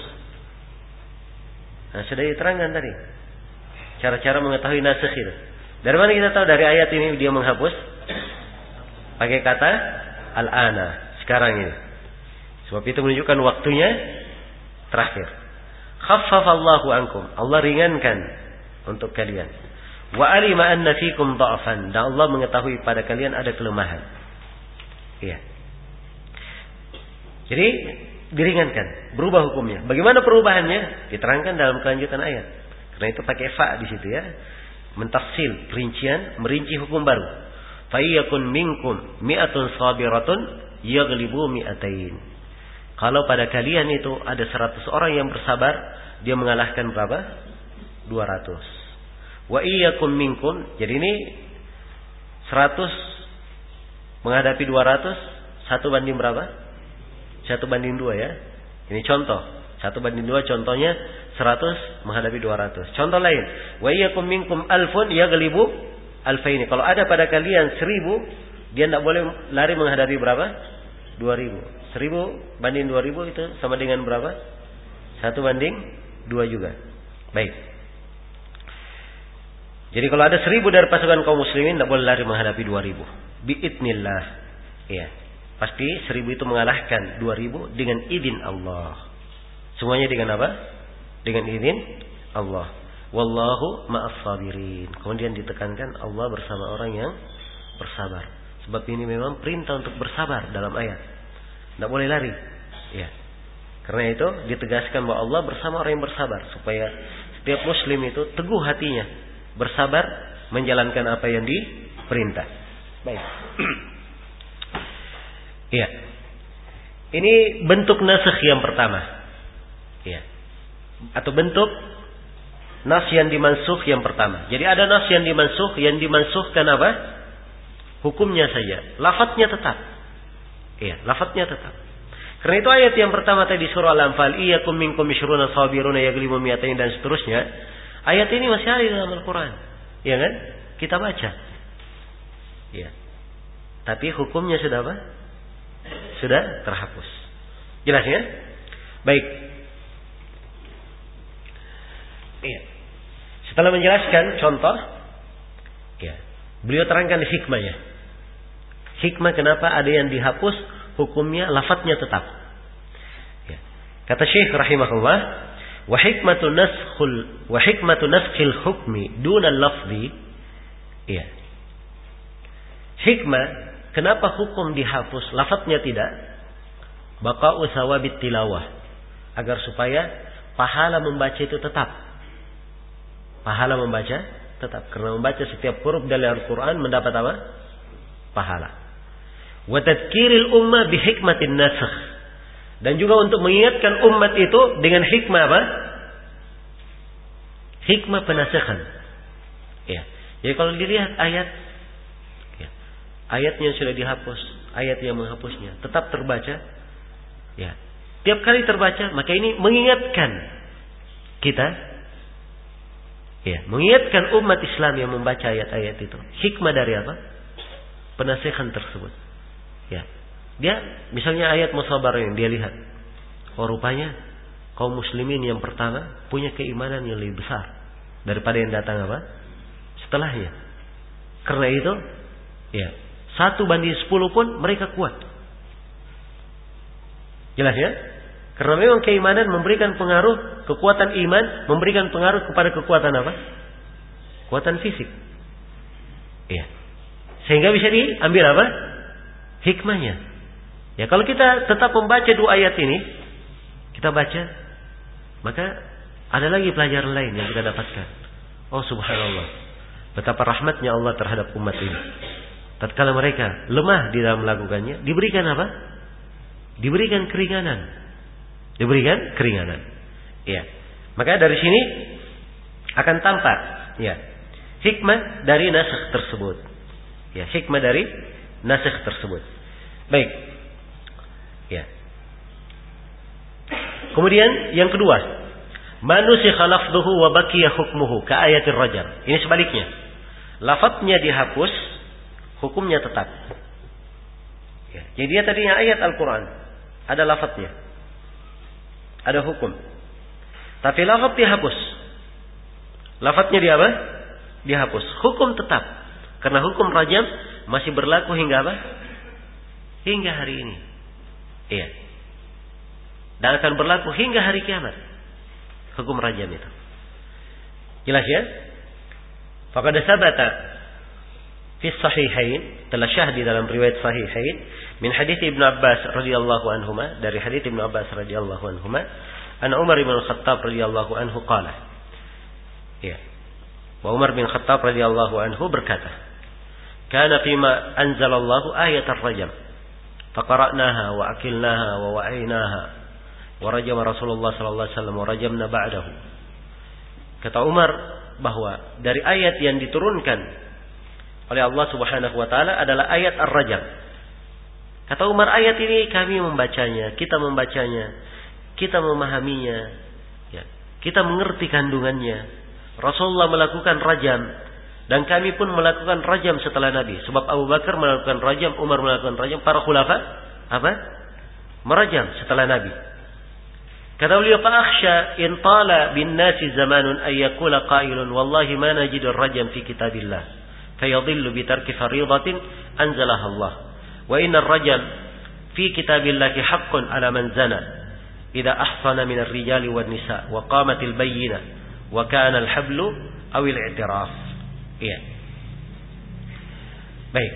Nah, sudah diterangkan tadi. Cara-cara mengetahui nasikh itu. Dari mana kita tahu dari ayat ini dia menghapus? Pakai kata al-ana, sekarang ini. Sebab itu menunjukkan waktunya terakhir. Khaffafallahu ankum. Allah ringankan untuk kalian. Wa alima anna fikum dha'fan. Dan Allah mengetahui pada kalian ada kelemahan. Iya. Jadi diringankan, berubah hukumnya. Bagaimana perubahannya? Diterangkan dalam kelanjutan ayat. Karena itu pakai fa di situ ya. Mentafsil, perincian, merinci hukum baru. Fayyakun minkum mi'atun sabiratun yaglibu mi'atain. Kalau pada kalian itu ada seratus orang yang bersabar, dia mengalahkan berapa? dua ratus. Wa iyyakum minkum, jadi ini seratus menghadapi dua ratus, satu banding berapa? Satu banding dua ya. Ini contoh. Satu banding dua contohnya seratus menghadapi dua ratus. Contoh lain. Wa iyyakum minkum alfun yaglibu alfaini. Kalau ada pada kalian seribu, dia tidak boleh lari menghadapi berapa? Dua ribu. Seribu banding dua ribu itu sama dengan berapa? Satu banding dua juga. Baik. Jadi kalau ada seribu dari pasukan kaum muslimin, tidak boleh lari menghadapi dua ribu. Bi'idnillah. Ya. Pasti seribu itu mengalahkan dua ribu dengan izin Allah. Semuanya dengan apa? Dengan izin Allah. Wallahu ma'as sabirin. Kemudian ditekankan Allah bersama orang yang bersabar. Sebab ini memang perintah untuk bersabar dalam ayat. Tidak boleh lari. Ya. Karena itu ditegaskan bahwa Allah bersama orang yang bersabar. Supaya setiap muslim itu teguh hatinya. Bersabar menjalankan apa yang diperintah. Baik. Ya. Ini bentuk nasikh yang pertama. Ya. Atau bentuk nas yang dimansuh yang pertama. Jadi ada nas yang dimansuh, yang dimansuhkan apa? Hukumnya saja. Lafadznya tetap. Iya, lafadznya tetap. Karena itu ayat yang pertama tadi surah Al-Anfal, iyyakum minkum ishruna sabiruna yaglibu mi'atain dan seterusnya. Ayat ini masih ada dalam Al-Quran. Iya kan? Kita baca. Iya. Tapi hukumnya sudah apa? Sudah terhapus. Jelas ya? Baik. Iya. Setelah menjelaskan contoh, ya, beliau terangkan hikmahnya. Hikmah kenapa ada yang dihapus, hukumnya, lafadznya tetap. Ya. Kata Syekh rahimahullah, wa hikmatu naskhul wa hikmatu naskhil hukmi duna lafzi. Ya. Hikmah kenapa hukum dihapus, lafadznya tidak? Baqa'u sawabit tilawah, agar supaya pahala membaca itu tetap. Pahala membaca tetap. Karena membaca setiap huruf dari Al-Quran mendapat apa? Pahala. Wa tadhkiril ummah bi hikmatin nasakh. Dan juga untuk mengingatkan umat itu dengan hikmah apa? Hikmah penasakhan. Ya. Jadi kalau dilihat ayat, ya, ayatnya sudah dihapus, ayat yang menghapusnya tetap terbaca. Ya. Tiap kali terbaca, maka ini mengingatkan kita, ya, mengingatkan umat Islam yang membaca ayat-ayat itu. Hikmah dari apa? Penasihan tersebut. Ya. Dia misalnya ayat musabar yang dia lihat. Oh, rupanya kaum muslimin yang pertama punya keimanan yang lebih besar daripada yang datang apa? Setelahnya. Karena itu, ya, satu banding sepuluh pun mereka kuat. Jelas ya? Karena memang keimanan memberikan pengaruh, kekuatan iman memberikan pengaruh kepada kekuatan apa? Kekuatan fisik. Iya. Sehingga bisa diambil apa? Hikmahnya. Ya, kalau kita tetap membaca dua ayat ini, kita baca, maka ada lagi pelajaran lain yang kita dapatkan. Oh, subhanallah, betapa rahmatnya Allah terhadap umat ini. Tatkala mereka lemah di dalam melakukannya, diberikan apa? Diberikan keringanan. Diberikan keringanan. Ya. Maka dari sini akan tampak, ya, hikmah dari nasakh tersebut. Ya, hikmah dari nasakh tersebut. Baik. Ya. Kemudian yang kedua, manusikha lafdhuhu wa baqiya hukmuhu ka ayatir rajam. Ini sebaliknya. Lafadznya dihapus, hukumnya tetap. Ya. Jadi dia tadinya ayat Al-Quran, ada lafadznya, ada hukum. Tapi lafadz dihapus. Lafadznya dia apa? Dihapus. Hukum tetap. Karena hukum rajam masih berlaku hingga apa? Hingga hari ini. Iya. Dan akan berlaku hingga hari kiamat. Hukum rajam itu. Jelas ya? Faqad sabata fi sahihain, telah syahid di dalam riwayat sahihain min hadits Ibnu Abbas radhiyallahu anhuma, dari hadits Ibnu Abbas radhiyallahu anhuma, an Umar bin Khattab radhiyallahu anhu qala. Ya. Wa Umar bin Khattab radhiyallahu anhu berkata, "Kana fima anzalallahu ayat ar-rajam, faqara'naha wa akilnaha wa wa'aynaha wa rajama Rasulullah sallallahu alaihi wasallam wa rajamna ba'dahu." Kata Umar bahwa dari ayat yang diturunkan oleh Allah Subhanahu wa taala adalah ayat ar-rajam. Kata Umar, ayat ini kami membacanya, kita membacanya, kita memahaminya, ya, kita mengerti kandungannya. Rasulullah melakukan rajam dan kami pun melakukan rajam setelah Nabi. Sebab Abu Bakar melakukan rajam, Umar melakukan rajam, para khulafa apa? Merajam setelah Nabi. Kata beliau, fa akhsha in tala bin nasi zamanun ay yaqula qailun wallahi ma najidu ar-rajam fi kitabillah fayadhillu bi tarki fariidatin anzalaha Allah. Wa inna ar-rajam fi kitabillahi haqqun ala man zana idza ahsana min ar-rijali wan nisa wa qamatil bayyinah wa kana al-hablu aw al-i'tiraf. Iya. Baik.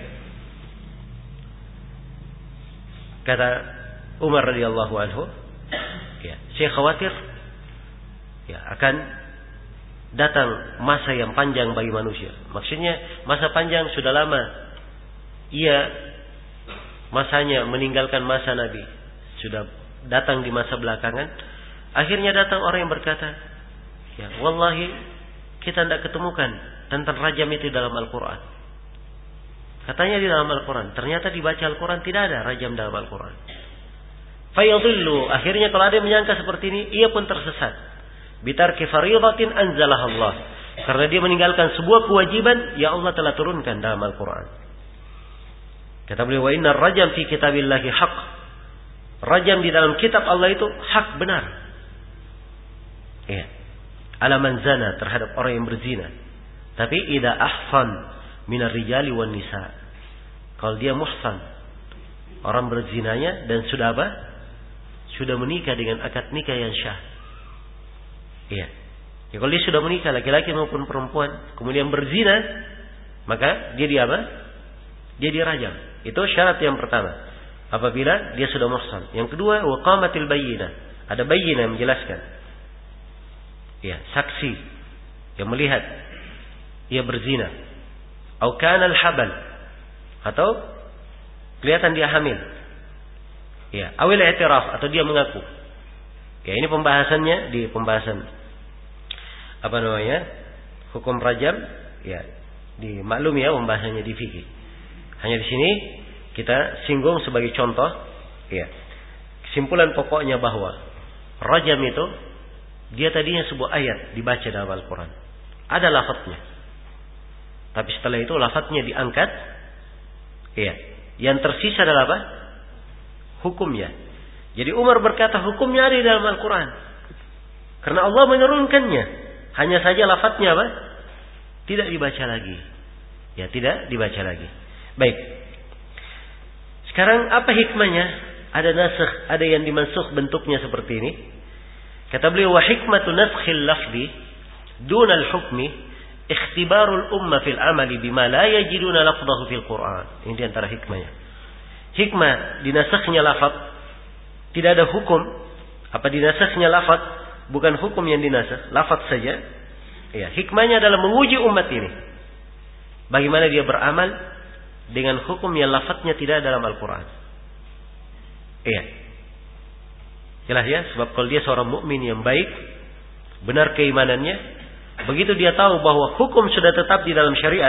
Kata Umar radhiyallahu anhu, ya, saya khawatir, ya, akan datang masa yang panjang bagi manusia. Maksudnya masa panjang sudah lama. Ia masanya meninggalkan masa Nabi, sudah datang di masa belakangan. Akhirnya datang orang yang berkata, ya, wallahi kita tidak ketemukan tentang rajam itu dalam Al-Quran. Katanya di dalam Al-Quran, ternyata dibaca Al-Quran tidak ada rajam dalam Al-Quran. Fayadhillu, akhirnya kalau ada yang menyangka seperti ini, ia pun tersesat. Bitarki fariidatin anzalah Allah, karena dia meninggalkan sebuah kewajiban yang Allah telah turunkan dalam Al-Quran. Kata beliau, wa inna rajam fi kitabillahi haq. Rajam di dalam kitab Allah itu hak, benar. Ya. Ala man zana, terhadap orang yang berzina. Tapi idza ahsan minar rijali wan nisa. Kalau dia muhsan, orang berzinanya dan sudah apa? Sudah menikah dengan akad nikah yang syah. Iya. Ya, kalau dia sudah menikah, laki-laki maupun perempuan, kemudian berzina, maka dia di apa? Dia dirajam. Itu syarat yang pertama. Apabila dia sudah muhsan. Yang kedua, wa qamatil bayyinah. Ada bayyinah yang menjelaskan. Ya, saksi yang melihat ia berzina. Au kana al-habal, atau kelihatan dia hamil. Ya, awil i'tiraf atau dia mengaku. Ya, ini pembahasannya di pembahasan apa namanya? Hukum rajam, ya, dimaklumi ya pembahasannya di fikih. Hanya di sini kita singgung sebagai contoh, ya. Kesimpulan pokoknya bahwa rajam itu dia tadinya sebuah ayat dibaca dalam Al-Quran. Ada lafadznya. Tapi setelah itu lafadznya diangkat. Iya. Yang tersisa adalah apa? Hukumnya. Jadi Umar berkata hukumnya ada di dalam Al-Quran. Karena Allah menurunkannya. Hanya saja lafadznya apa? Tidak dibaca lagi. Ya, tidak dibaca lagi. Baik. Sekarang apa hikmahnya? Ada nasakh, ada yang dimansukh bentuknya seperti ini. Kata beliau, wa hikmatu naskhil lafzi duna al-hukmi ikhtibarul umma fil amali bima la yajiduna lafzahu fil Qur'an. Ini di antara hikmahnya. Hikmah dinasakhnya lafaz tidak ada hukum. Apa dinasakhnya lafaz? Bukan hukum yang dinasakh, lafaz saja. Ya, hikmahnya adalah menguji umat ini. Bagaimana dia beramal dengan hukum yang lafaznya tidak dalam Al-Qur'an. Iya. Jelas ya, sebab kalau dia seorang mukmin yang baik, benar keimanannya, begitu dia tahu bahwa hukum sudah tetap di dalam syariat,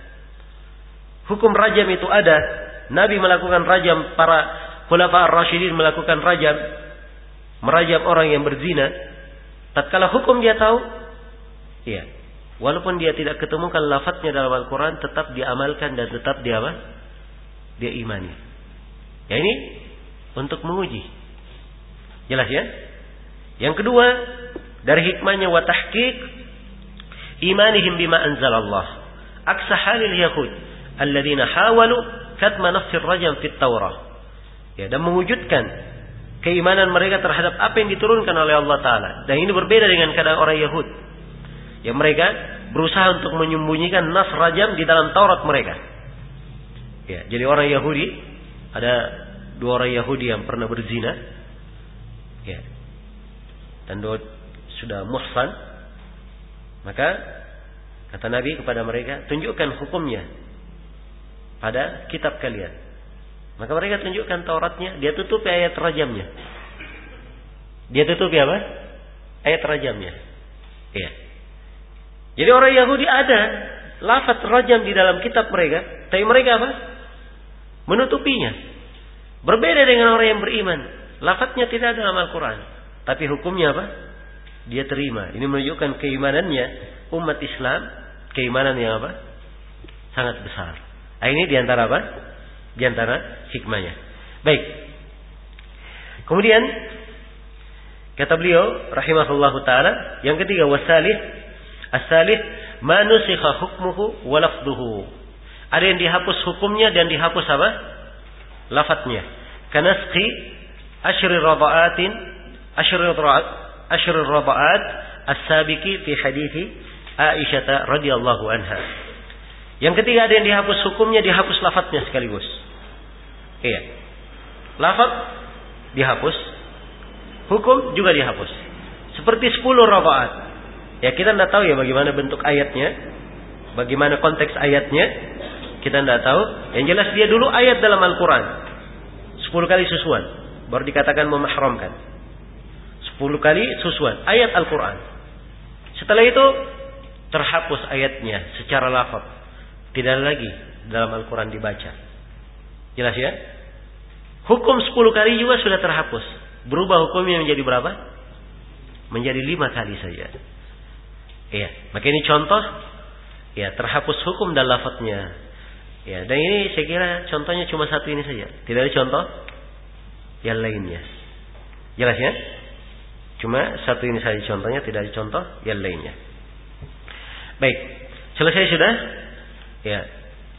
hukum rajam itu ada, Nabi melakukan rajam, para khulafa ar-rasyidin melakukan rajam, merajam orang yang berzina, tatkala hukum dia tahu, iya, walaupun dia tidak ketemukan lafadznya dalam Al-Quran, tetap diamalkan dan tetap dia apa? Dia imani. Ya, ini untuk menguji. Jelas ya? Yang kedua, dari hikmahnya wa tahqiq imanihim bima anzalallah. Aksa halil yahud alladzina hawalu katma nafsir rajam fit Taurah. Ya, dan mewujudkan keimanan mereka terhadap apa yang diturunkan oleh Allah Ta'ala. Dan ini berbeda dengan keadaan orang Yahud. Ya, mereka berusaha untuk menyembunyikan nas rajam di dalam Taurat mereka. Ya, jadi orang Yahudi, ada dua orang Yahudi yang pernah berzina. Ya. Dan dua sudah muhsan. Maka kata Nabi kepada mereka, tunjukkan hukumnya pada kitab kalian. Maka mereka tunjukkan Tauratnya, dia tutupi ayat rajamnya. Dia tutupi apa? Ayat rajamnya. Iya. Jadi orang Yahudi ada lafaz rajam di dalam kitab mereka, tapi mereka apa? Menutupinya. Berbeda dengan orang yang beriman. Lafadznya tidak ada dalam Al-Quran, tapi hukumnya apa? Dia terima. Ini menunjukkan keimanannya umat Islam, keimanan yang apa? Sangat besar. Nah, ini diantara apa? Diantara hikmahnya. Baik. Kemudian kata beliau rahimahullahu taala, yang ketiga wasalih, as-salih ma nusikha hukmuhu wa lafdhuhu. Ada yang dihapus hukumnya dan dihapus apa? Lafadznya. Kanasqi Ashri rada'atin Ashri rada'at Ashri rada'at as-sabiki fi hadithi Aisyah radhiyallahu anha. Yang ketiga ada yang dihapus hukumnya, dihapus lafadznya sekaligus. Iya. Lafadz dihapus, hukum juga dihapus. Seperti sepuluh rada'at. Ya, kita tidak tahu ya bagaimana bentuk ayatnya, bagaimana konteks ayatnya, kita tidak tahu. Yang jelas dia dulu ayat dalam Al-Quran, sepuluh kali susuan. Baru dikatakan memahramkan. Sepuluh kali susuan ayat Al-Quran. Setelah itu terhapus ayatnya secara lafaz. Tidak lagi dalam Al-Quran dibaca. Jelas ya? Hukum sepuluh kali juga sudah terhapus. Berubah hukumnya menjadi berapa? Menjadi lima kali saja. Iya. Maka ini contoh. Ya, terhapus hukum dan lafaznya. Ya, dan ini saya kira contohnya cuma satu ini saja. Tidak ada contoh yang lainnya. Jelas ya? Cuma satu ini saja contohnya, tidak ada contoh yang lainnya. Baik, selesai sudah? Ya.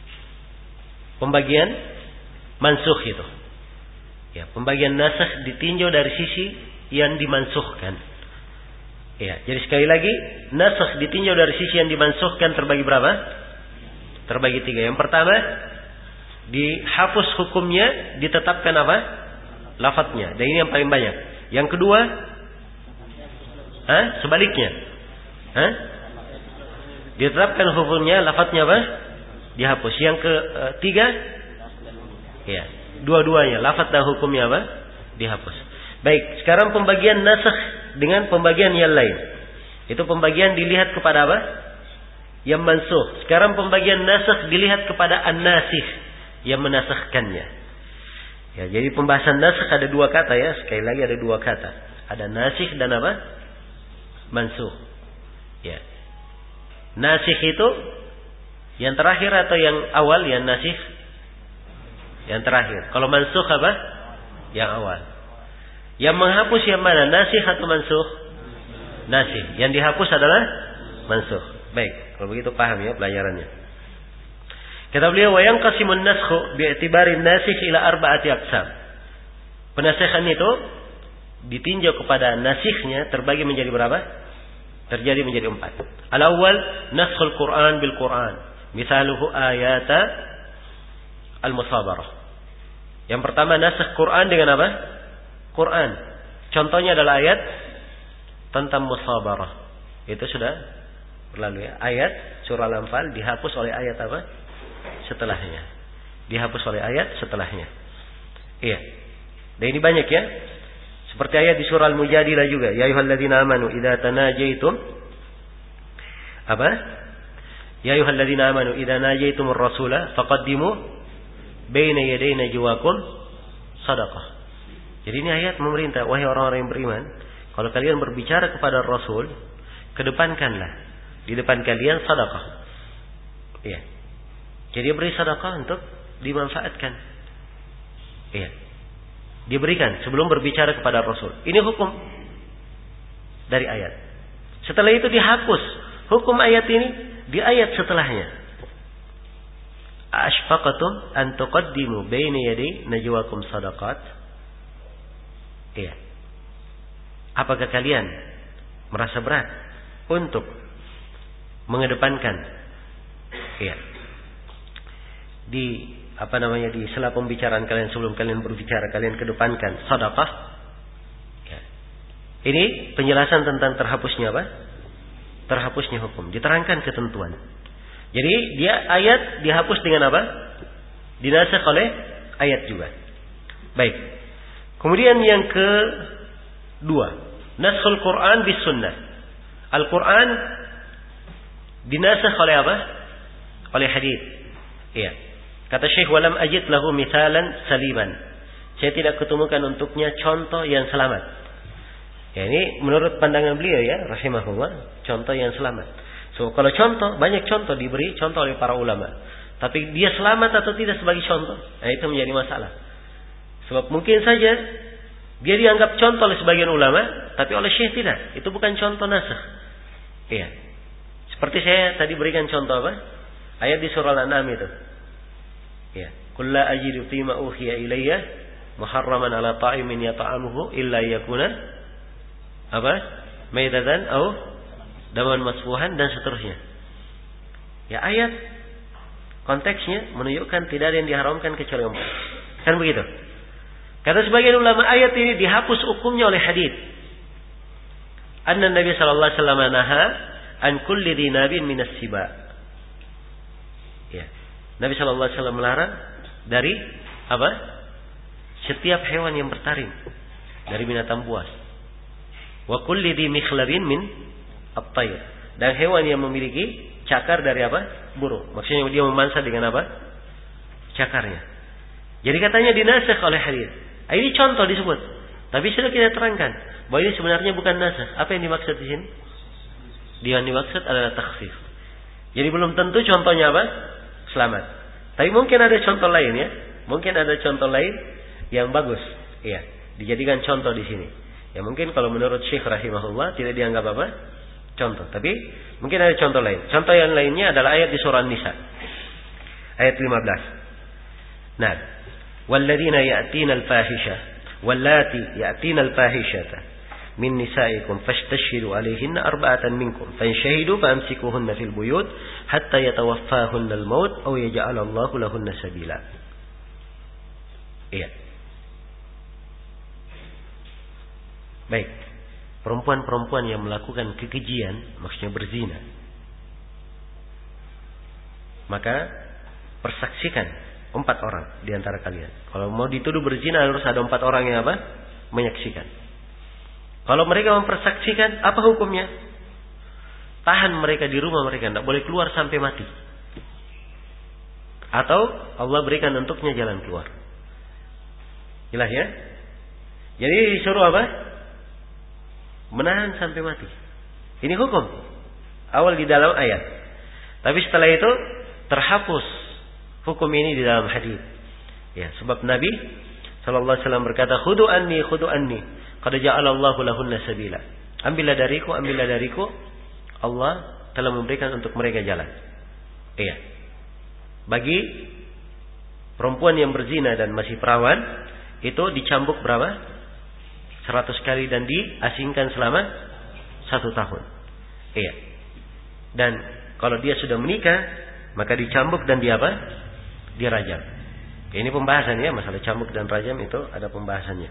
Pembagian mansukh itu. Ya, pembagian nasakh ditinjau dari sisi yang dimansukhkan. Ya, jadi sekali lagi, nasakh ditinjau dari sisi yang dimansukhkan terbagi berapa? Terbagi tiga. Yang pertama, dihapus hukumnya, ditetapkan apa? Lafadznya. Dan ini yang paling banyak. Yang kedua, hah? Sebaliknya, hah? Ditetapkan hukumnya, lafadznya apa? Dihapus. Yang ketiga, ya, Dua-duanya, lafaz dan hukumnya apa? Dihapus. Baik, sekarang pembagian nasakh dengan pembagian yang lain. Itu pembagian dilihat kepada apa? Yang mansukh. Sekarang pembagian nasakh dilihat kepada an-nasikh, yang menasakhkannya. Ya, jadi pembahasan nasakh ada dua kata ya, sekali lagi ada dua kata. Ada nasikh dan apa? Mansukh. Ya. Nasikh itu yang terakhir atau yang awal? Yang nasikh yang terakhir. Kalau mansukh apa? Yang awal. Yang menghapus yang mana? Nasikh atau mansukh? Nasikh. Yang dihapus adalah mansukh. Baik, kalau begitu paham ya pelajarannya. Kata beliau, wa yanqasimun naskhu bi'tibari nasikh ila arba'ati aqsam. Penasikhan itu ditinjau kepada nasikhnya terbagi menjadi berapa? Terjadi menjadi empat. Al-awwal naskhul Qur'an bil Qur'an. Misaluhu ayata al-musabarah. Yang pertama nasakh Quran dengan apa? Quran. Contohnya adalah ayat tentang musabarah. Itu sudah berlalu ya. Ayat surah Al-Anfal dihapus oleh ayat apa? Setelahnya. Dihapus oleh ayat setelahnya. Iya. Dan ini banyak ya. Seperti ayat di surah Al-Mujadilah juga. Ya ayyuhalladzina amanu idza tanajaitum apa? Ya ayyuhalladzina amanu idza najaitumur rasula faqaddimu baina yaday najwakum shadaqah. Jadi ini ayat memerintah, wahai orang-orang yang beriman, kalau kalian berbicara kepada Rasul, kedepankanlah di depan kalian sedekah. Iya. Jadi beri sedekah untuk dimanfaatkan. Iya. Diberikan sebelum berbicara kepada Rasul. Ini hukum dari ayat. Setelah itu dihapus hukum ayat ini di ayat setelahnya. Ashfaqatum an tuqaddimu baina yaday najwakum sadaqat. Iya. Apakah kalian merasa berat untuk mengedepankan iya di apa namanya di sela pembicaraan kalian sebelum kalian berbicara kalian kedepankan sedekah? Ya. Ini penjelasan tentang terhapusnya apa? Terhapusnya hukum, diterangkan ketentuan. Jadi dia ayat dihapus dengan apa? Dinasakh oleh ayat juga. Baik. Kemudian yang kedua, naskhul Quran bis sunnah. Al-Quran dinasakh oleh apa? Oleh hadis. Iya. Kata Syekh, walam ajid lahu mithalan saliman. Saya tidak ketemukan untuknya contoh yang selamat. Ya, ini menurut pandangan beliau ya, rahimahullah, contoh yang selamat. So, kalau contoh, banyak contoh diberi contoh oleh para ulama. Tapi dia selamat atau tidak sebagai contoh? Nah, itu menjadi masalah. Sebab mungkin saja dia dianggap contoh oleh sebagian ulama, tapi oleh Syekh tidak. Itu bukan contoh nasakh. Iya. Seperti saya tadi berikan contoh apa? Ayat di surah Al-An'am itu. Ya. Qul la ajidu fima uhiya ilayya muharraman ala ta'imin yata'amuhu illa yakuna apa? Maitatan au daman masfuhan dan seterusnya. Ya, ayat konteksnya menunjukkan tidak ada yang diharamkan kecuali empat. Kan begitu? Kata sebagian ulama ayat ini dihapus hukumnya oleh hadis. Anna Nabi sallallahu alaihi wasallam naha an kulli dhinabin minas siba. Ya. Nabi sallallahu alaihi wasallam melarang dari apa? Setiap hewan yang bertaring dari binatang buas. Wa kulli dhi mikhlabin min at-tayr. Dan hewan yang memiliki cakar dari apa? Burung. Maksudnya dia memangsa dengan apa? Cakarnya. Jadi katanya dinasakh oleh hadis. Ini contoh disebut. Tapi sudah kita terangkan bahwa ini sebenarnya bukan nasakh. Apa yang dimaksud di sini? Yang dimaksud adalah takhfif. Jadi belum tentu contohnya apa? Selamat. Tapi mungkin ada contoh lain ya. Mungkin ada contoh lain yang bagus. Iya. Dijadikan contoh di sini. Ya mungkin kalau menurut Syekh rahimahullah tidak dianggap apa? Contoh. Tapi mungkin ada contoh lain. Contoh yang lainnya adalah ayat di surah An-Nisa. Ayat lima belas. Nah. Walladzina ya'tina al-fahisha. Wallati ya'tina al-fahishata. Min nisaikum fashtashhidu alaihinna arba'atan minkum. Fanshahidu famsikuhunna fil buyut. Hatta yatawaffahunna al-maut. Aw yaja'alallahu lahunna sabila. Iya. Baik. Perempuan-perempuan yang melakukan kekejian, maksudnya berzina, maka persaksikan Empat orang di antara kalian. Kalau mau dituduh berzina harus ada empat orang yang apa? Menyaksikan. Kalau mereka mempersaksikan, apa hukumnya? Tahan mereka di rumah mereka, tidak boleh keluar sampai mati. Atau Allah berikan untuknya jalan keluar. Jelas ya? Jadi disuruh apa? Menahan sampai mati. Ini hukum awal di dalam ayat. Tapi setelah itu terhapus hukum ini di dalam hadis. Ya, sebab Nabi sallallahu alaihi wasallam berkata, "Khudu anni, khudu anni, qad ja'ala Allahu lahunna sabila." Ambillah dariku, ambillah dariku. Allah telah memberikan untuk mereka jalan. Iya. Bagi perempuan yang berzina dan masih perawan, itu dicambuk berapa? Seratus kali dan diasingkan selama satu tahun. Iya. Dan kalau dia sudah menikah, maka dicambuk dan di apa? Dirajam. Ini pembahasan ya, masalah cambuk dan rajam itu ada pembahasannya.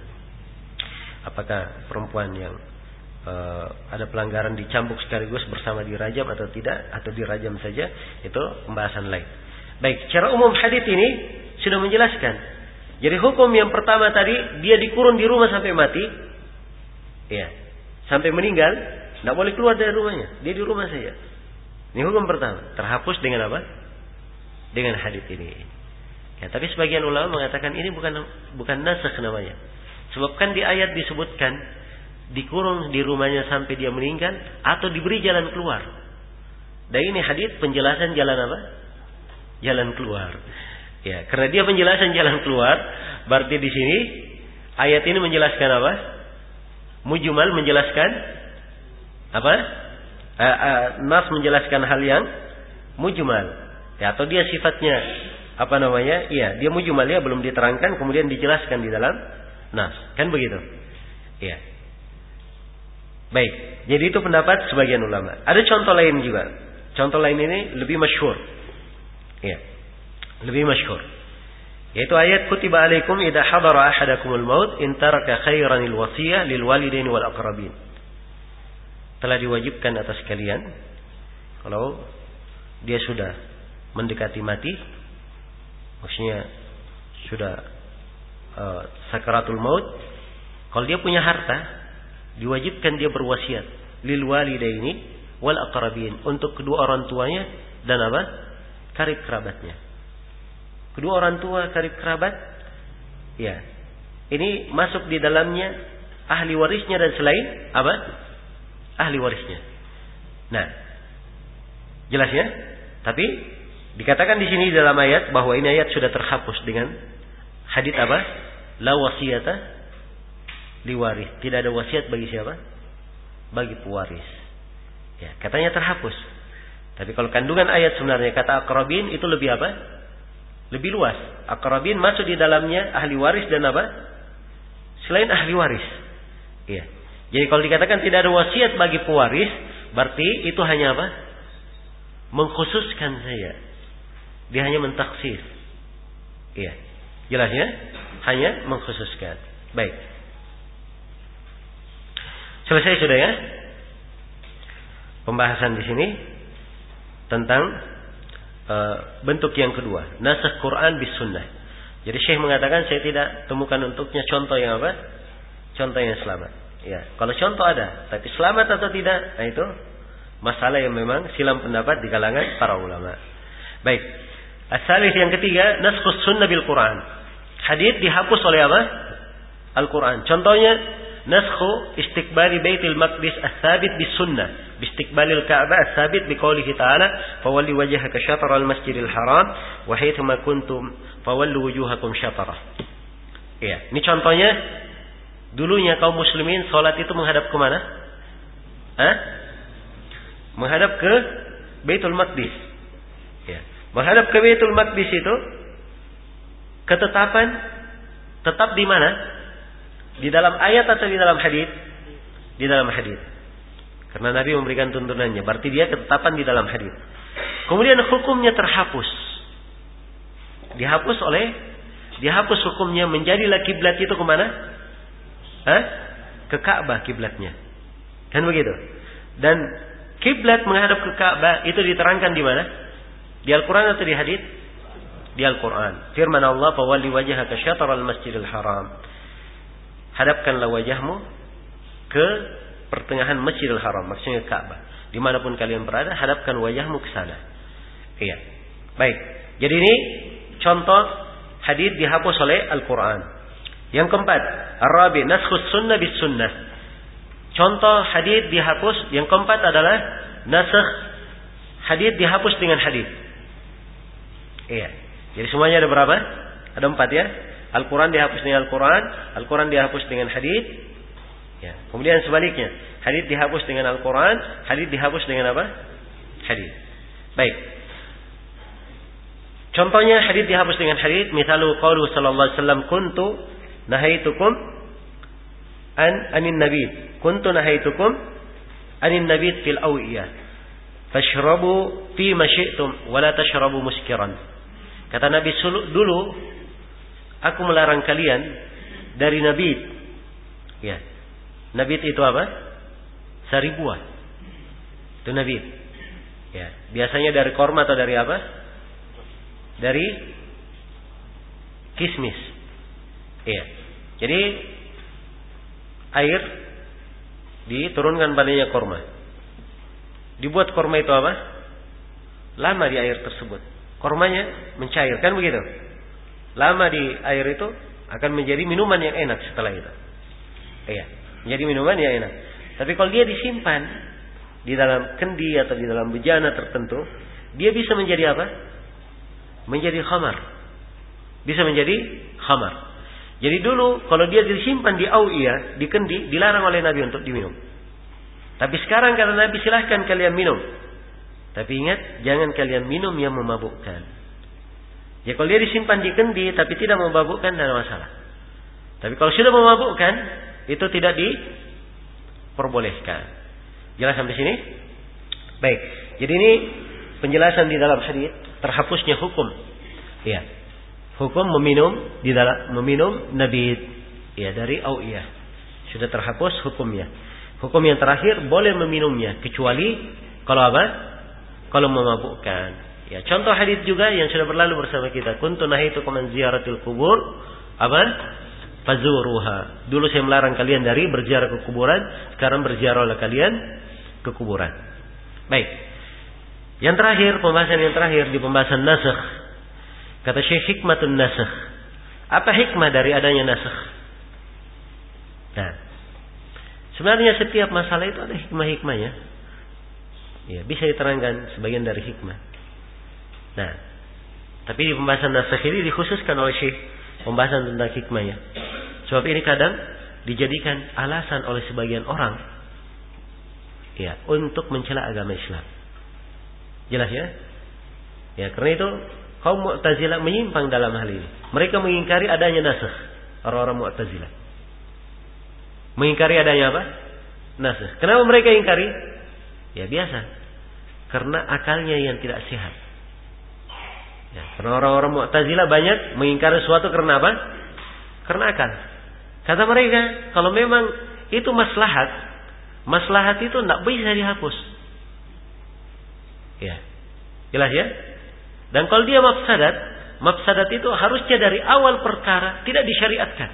Apakah perempuan yang uh, ada pelanggaran dicambuk sekaligus bersama dirajam atau tidak, atau dirajam saja, itu pembahasan lain. Baik, secara umum hadits ini sudah menjelaskan. Jadi hukum yang pertama tadi, dia dikurung di rumah sampai mati, ya, sampai meninggal, tidak boleh keluar dari rumahnya, dia di rumah saja. Ini hukum pertama, terhapus dengan apa? Dengan hadits ini. Ya, tapi sebagian ulama mengatakan ini bukan bukan nasakh namanya. Sebab kan di ayat disebutkan dikurung di rumahnya sampai dia meninggal atau diberi jalan keluar. Dan ini hadits penjelasan jalan apa? Jalan keluar. Ya, karena dia penjelasan jalan keluar, berarti di sini ayat ini menjelaskan apa? Mujmal menjelaskan apa? Uh, uh, nas menjelaskan hal yang mujmal. Ya, atau dia sifatnya apa namanya? Iya, dia mujmal ya, belum diterangkan kemudian dijelaskan di dalam nas. Kan begitu? Iya. Baik. Jadi itu pendapat sebagian ulama. Ada contoh lain juga. Contoh lain ini lebih masyhur. Iya. Lebih masyhur, yaitu ayat kutiba alaikum idza hadara ahadakumul maut in taraka khairanil wasiyah lil walidaini wal aqrabin. Telah diwajibkan atas kalian kalau dia sudah mendekati mati, maksudnya sudah uh, sakaratul maut, kalau dia punya harta diwajibkan dia berwasiat lil walidaini wal aqrabin, untuk kedua orang tuanya dan apa? Karib kerabatnya. Kedua orang tua, karib kerabat, ya, ini masuk di dalamnya ahli warisnya dan selain apa? Ahli warisnya. Nah, jelas ya. Tapi dikatakan di sini dalam ayat bahwa ini ayat sudah terhapus dengan hadits apa? La wasiyata liwaris. Tidak ada wasiat bagi siapa? Bagi pewaris. Ya, katanya terhapus. Tapi kalau kandungan ayat sebenarnya kata aqrabin itu lebih apa? Lebih luas. Aqrabin masuk di dalamnya ahli waris dan apa? Selain ahli waris. Iya. Jadi kalau dikatakan tidak ada wasiat bagi pewaris, berarti itu hanya apa? Mengkhususkan saja. Dia hanya mentakhsis. Iya. Jelas ya? Hanya mengkhususkan. Baik. Selesai sudah ya? Pembahasan di sini tentang Uh, bentuk yang kedua, nasakh Quran bis sunnah. Jadi Syekh mengatakan saya tidak temukan untuknya contoh yang apa? Contoh yang selamat. Ya, kalau contoh ada, tapi selamat atau tidak, nah itu masalah yang memang silam pendapat di kalangan para ulama. Baik. As-salis yang ketiga, naskhus sunnah bil Quran. Hadits dihapus oleh apa? Al-Quran. Contohnya naskhu istiqbali Baitul Maqdis as-sabit bis sunnah. Bistiqbalil Ka'bah as-sabit biqaulihi ta'ala fawalli wajhaka syatral masjidil haram wa haitsuma kuntum fawallu wujuhakum syatrah. Iya, ini contohnya dulunya kaum muslimin salat itu menghadap ke mana? Hah? Menghadap ke Baitul Maqdis. Ya. Menghadap ke Baitul Maqdis itu ketetapan tetap di mana? Di dalam ayat atau di dalam hadis? Di dalam hadis. Karena Nabi memberikan tuntunannya, berarti dia ketetapan di dalam hadis. Kemudian hukumnya terhapus. Dihapus oleh dihapus hukumnya, menjadilah kiblat itu kemana? Hah? Ke Ka'bah kiblatnya. Kan begitu? Dan kiblat menghadap ke Ka'bah itu diterangkan di mana? Di Al-Quran atau di hadis? di Al-Quran. Firman Allah, "Fawalli wajhaka syatral masjidil haram." Hadapkanlah wajahmu ke pertengahan Masjidil Haram, maksudnya Ka'bah. Dimanapun kalian berada, hadapkan wajahmu ke sana. Iya. Baik. Jadi ini contoh hadis dihapus oleh Al-Quran. Yang keempat, Ar-Rabi, naskhus sunnah bis sunnah. Contoh hadis dihapus. Yang keempat adalah nasakh hadis dihapus dengan hadis. Iya. Jadi semuanya ada berapa? Ada empat ya. Al-Quran dihapus dengan Al-Quran, Al-Quran dihapus dengan hadis. Ya. Kemudian sebaliknya, hadis dihapus dengan Al-Quran, hadis dihapus dengan apa? Hadis. Baik. Contohnya hadis dihapus dengan hadis, misalu qaulu sallallahu alaihi wasallam, kuntu nahaitukum an anin nabid. Kuntu nahaitukum anin nabid fil awiyah. Fashrabu fi ma syi'tum wa la tashrabu muskiran. Kata Nabi dulu, aku melarang kalian dari nabid. Ya. Nabid itu apa? Sari buah. Itu nabid. Ya, biasanya dari korma atau dari apa? Dari kismis. Iya. Jadi air diturunkan padanya korma. Dibuat korma itu apa? Lama di air tersebut. Kormanya mencair, kan begitu? Lama di air itu akan menjadi minuman yang enak setelah itu. Iya, menjadi minuman yang enak. Tapi kalau dia disimpan di dalam kendi atau di dalam bejana tertentu, dia bisa menjadi apa? Menjadi khamar. Bisa menjadi khamar. Jadi dulu kalau dia disimpan di awiyah, di kendi, dilarang oleh Nabi untuk diminum. Tapi sekarang kata Nabi, silahkan kalian minum. Tapi ingat, jangan kalian minum yang memabukkan. Ya kalau dia disimpan di kendi tapi tidak memabukkan, tidak ada masalah. Tapi kalau sudah memabukkan, itu tidak diperbolehkan. Jelas sampai sini? Baik. Jadi ini penjelasan di dalam hadis terhapusnya hukum. Ya. Hukum meminum di dalam meminum nabid ya dari awiyah. Sudah terhapus hukumnya. Hukum yang terakhir boleh meminumnya kecuali kalau apa? Kalau memabukkan. Ya, contoh hadis juga yang sudah berlalu bersama kita. Kuntu nahaitukum an ziyaratil kubur, apa? Fazuruha. Dulu saya melarang kalian dari berziarah ke kuburan, sekarang berziarahlah kalian ke kuburan. Baik. Yang terakhir, pembahasan yang terakhir di pembahasan nasakh. Kata Syekh, hikmatun nasakh. Apa hikmah dari adanya nasakh? Nah, sebenarnya setiap masalah itu ada hikmah-hikmahnya. Ya, bisa diterangkan sebagian dari hikmah. Nah, tapi di pembahasan nasakh ini dikhususkan oleh Syekh pembahasan tentang hikmahnya. Sebab ini kadang dijadikan alasan oleh sebagian orang ya, untuk mencela agama Islam. Jelas ya? Ya, karena itu kaum Mu'tazilah menyimpang dalam hal ini. Mereka mengingkari adanya nasakh. Orang-orang Mu'tazilah mengingkari adanya apa? Nasakh. Kenapa mereka ingkari? Ya biasa, karena akalnya yang tidak sehat. Ya, karena orang-orang Mu'tazilah banyak mengingkari sesuatu karena apa? Karena akal. Kata mereka, kalau memang itu maslahat, maslahat itu tidak bisa dihapus. Ya, jelas ya. Dan kalau dia mafsadat, mafsadat itu harusnya dari awal perkara tidak disyariatkan.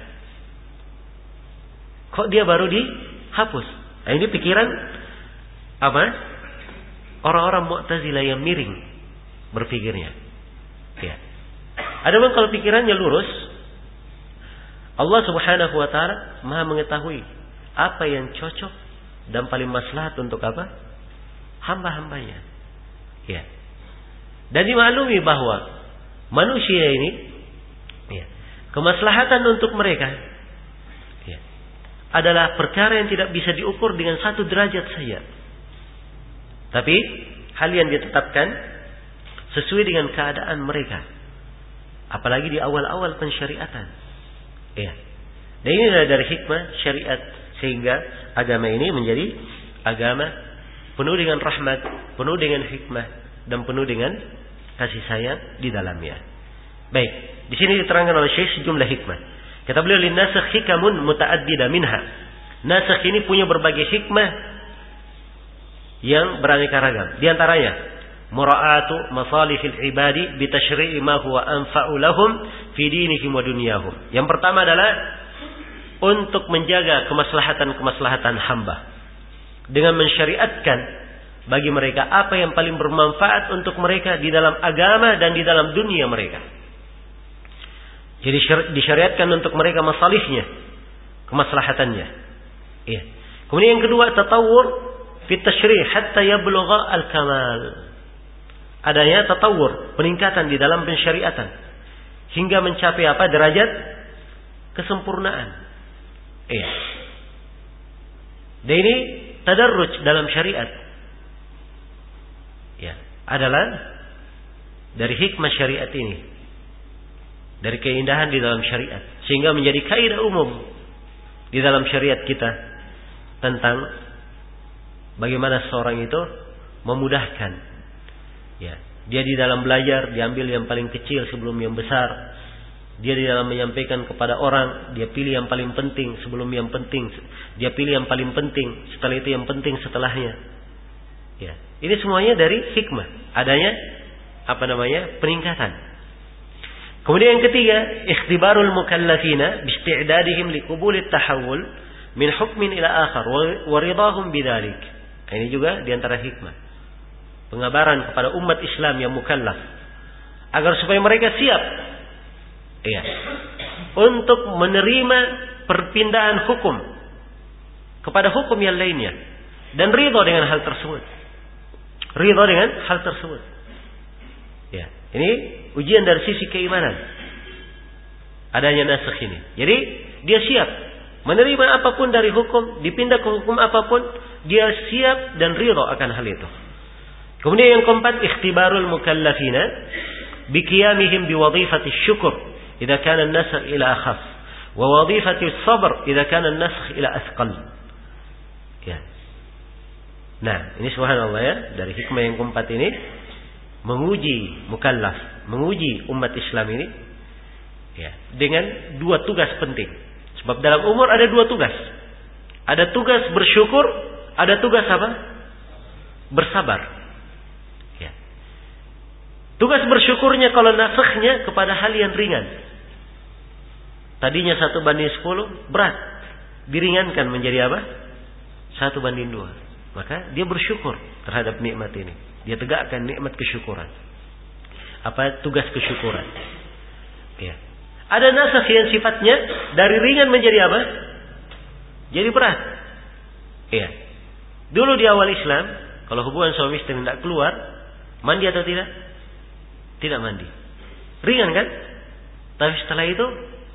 Kok dia baru dihapus? Nah, ini pikiran apa? Orang-orang Mu'tazilah yang miring berpikirnya. Ya. Adapun kalau pikirannya lurus, Allah Subhanahu wa taala Maha mengetahui apa yang cocok dan paling maslahat untuk apa? Hamba-hambanya. Ya. Dan dimaklumi bahwa manusia ini ya, kemaslahatan untuk mereka ya, adalah perkara yang tidak bisa diukur dengan satu derajat saja. Tapi hal yang ditetapkan sesuai dengan keadaan mereka. Apalagi di awal-awal pensyariatan. Ya. Dan ini adalah dari hikmah syariat sehingga agama ini menjadi agama penuh dengan rahmat, penuh dengan hikmah dan penuh dengan kasih sayang di dalamnya. Baik, di sini diterangkan oleh Syekh sejumlah hikmah. Kata beliau, "Linnasakh hikamun muta'addida minha." Nasakh ini punya berbagai hikmah yang beraneka ragam. Di antaranya, mura'atu masalihil ibadi bi tashri'i ma huwa anfa'u lahum fi dinihim wa dunyahum. Yang pertama adalah untuk menjaga kemaslahatan-kemaslahatan hamba dengan mensyariatkan bagi mereka apa yang paling bermanfaat untuk mereka di dalam agama dan di dalam dunia mereka. Jadi disyariatkan untuk mereka masalihnya, kemaslahatannya. Iya. Kemudian yang kedua, tatawur fi tashri' hatta yablugha al-kamal. Adanya tatawur, peningkatan di dalam pensyariatan hingga mencapai apa? Derajat kesempurnaan. Iya. Dan ini tadarruj dalam syariat. Ya, adalah dari hikmah syariat ini, dari keindahan di dalam syariat, sehingga menjadi kaidah umum di dalam syariat kita tentang bagaimana seorang itu memudahkan. Ya, dia di dalam belajar diambil yang paling kecil sebelum yang besar. Dia di dalam menyampaikan kepada orang, dia pilih yang paling penting sebelum yang penting. Dia pilih yang paling penting, setelah itu yang penting setelahnya. Ya, ini semuanya dari hikmah. Adanya apa namanya? Peningkatan. Kemudian yang ketiga, ikhtibarul mukallafina biisti'dadihim liqubul at-tahawul min hukmin ila akhar wa ridahum bidzalik. Ini juga di antara hikmah. Pengabaran kepada umat Islam yang mukallaf agar supaya mereka siap, iya, untuk menerima perpindahan hukum kepada hukum yang lainnya dan ridha dengan hal tersebut. Ridha dengan hal tersebut. Ya, ini ujian dari sisi keimanan. Adanya nasakh ini. Jadi dia siap menerima apapun dari hukum, dipindah ke hukum apapun, dia siap dan ridha akan hal itu. Kemudian yang keempat, ikhtibarul mukallafina biqiyamihim biwadhifati syukur idza kana an-nasakh ila akhaf wa wadhifati as-sabr idza kana an-nasakh ila athqal. Ya. Nah, ini subhanallah ya, dari hikmah yang keempat ini menguji mukallaf, menguji umat Islam ini ya, dengan dua tugas penting. Sebab dalam umur ada dua tugas. Ada tugas bersyukur, ada tugas apa? Bersabar. Ya. Tugas bersyukurnya kalau nasakhnya kepada hal yang ringan. Tadinya satu banding sepuluh, berat. Diringankan menjadi apa? Satu banding dua. Maka dia bersyukur terhadap nikmat ini. Dia tegakkan nikmat kesyukuran. Apa tugas kesyukuran? Ya. Ada nasakh yang sifatnya dari ringan menjadi apa? Jadi berat. Iya. Dulu di awal Islam, kalau hubungan suami istri tidak keluar, mandi atau tidak? Tidak mandi. Ringan kan? Tapi setelah itu,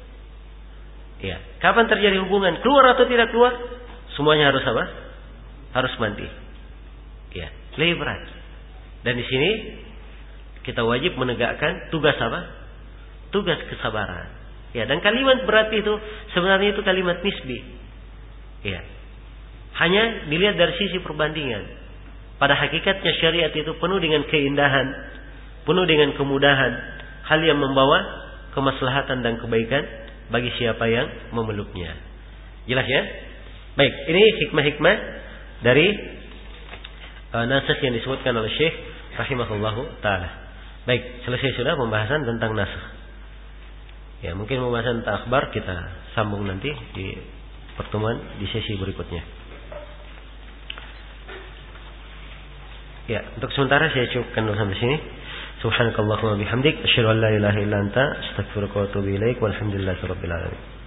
ya, kapan terjadi hubungan? Keluar atau tidak keluar? Semuanya harus apa? Harus mandi. Ya, lebih berat. Dan di sini kita wajib menegakkan tugas apa? Tugas kesabaran. Ya, dan kalimat berat itu sebenarnya itu kalimat nisbi. Ya. Hanya dilihat dari sisi perbandingan. Pada hakikatnya syariat itu penuh dengan keindahan, penuh dengan kemudahan, hal yang membawa kemaslahatan dan kebaikan bagi siapa yang memeluknya. Jelas ya? Baik, ini hikmah-hikmah dari uh, nasakh yang disebutkan oleh Syekh rahimahullahu taala. Baik, selesai sudah pembahasan tentang nasakh. Ya, mungkin pembahasan tentang akhbar kita sambung nanti di pertemuan di sesi berikutnya. Ya, untuk sementara saya cukupkan dulu sampai sini. Subhanakallahumma bihamdik asyhadu an la ilaha illa anta astaghfiruka wa atubu ilaik walhamdulillahirabbil alamin.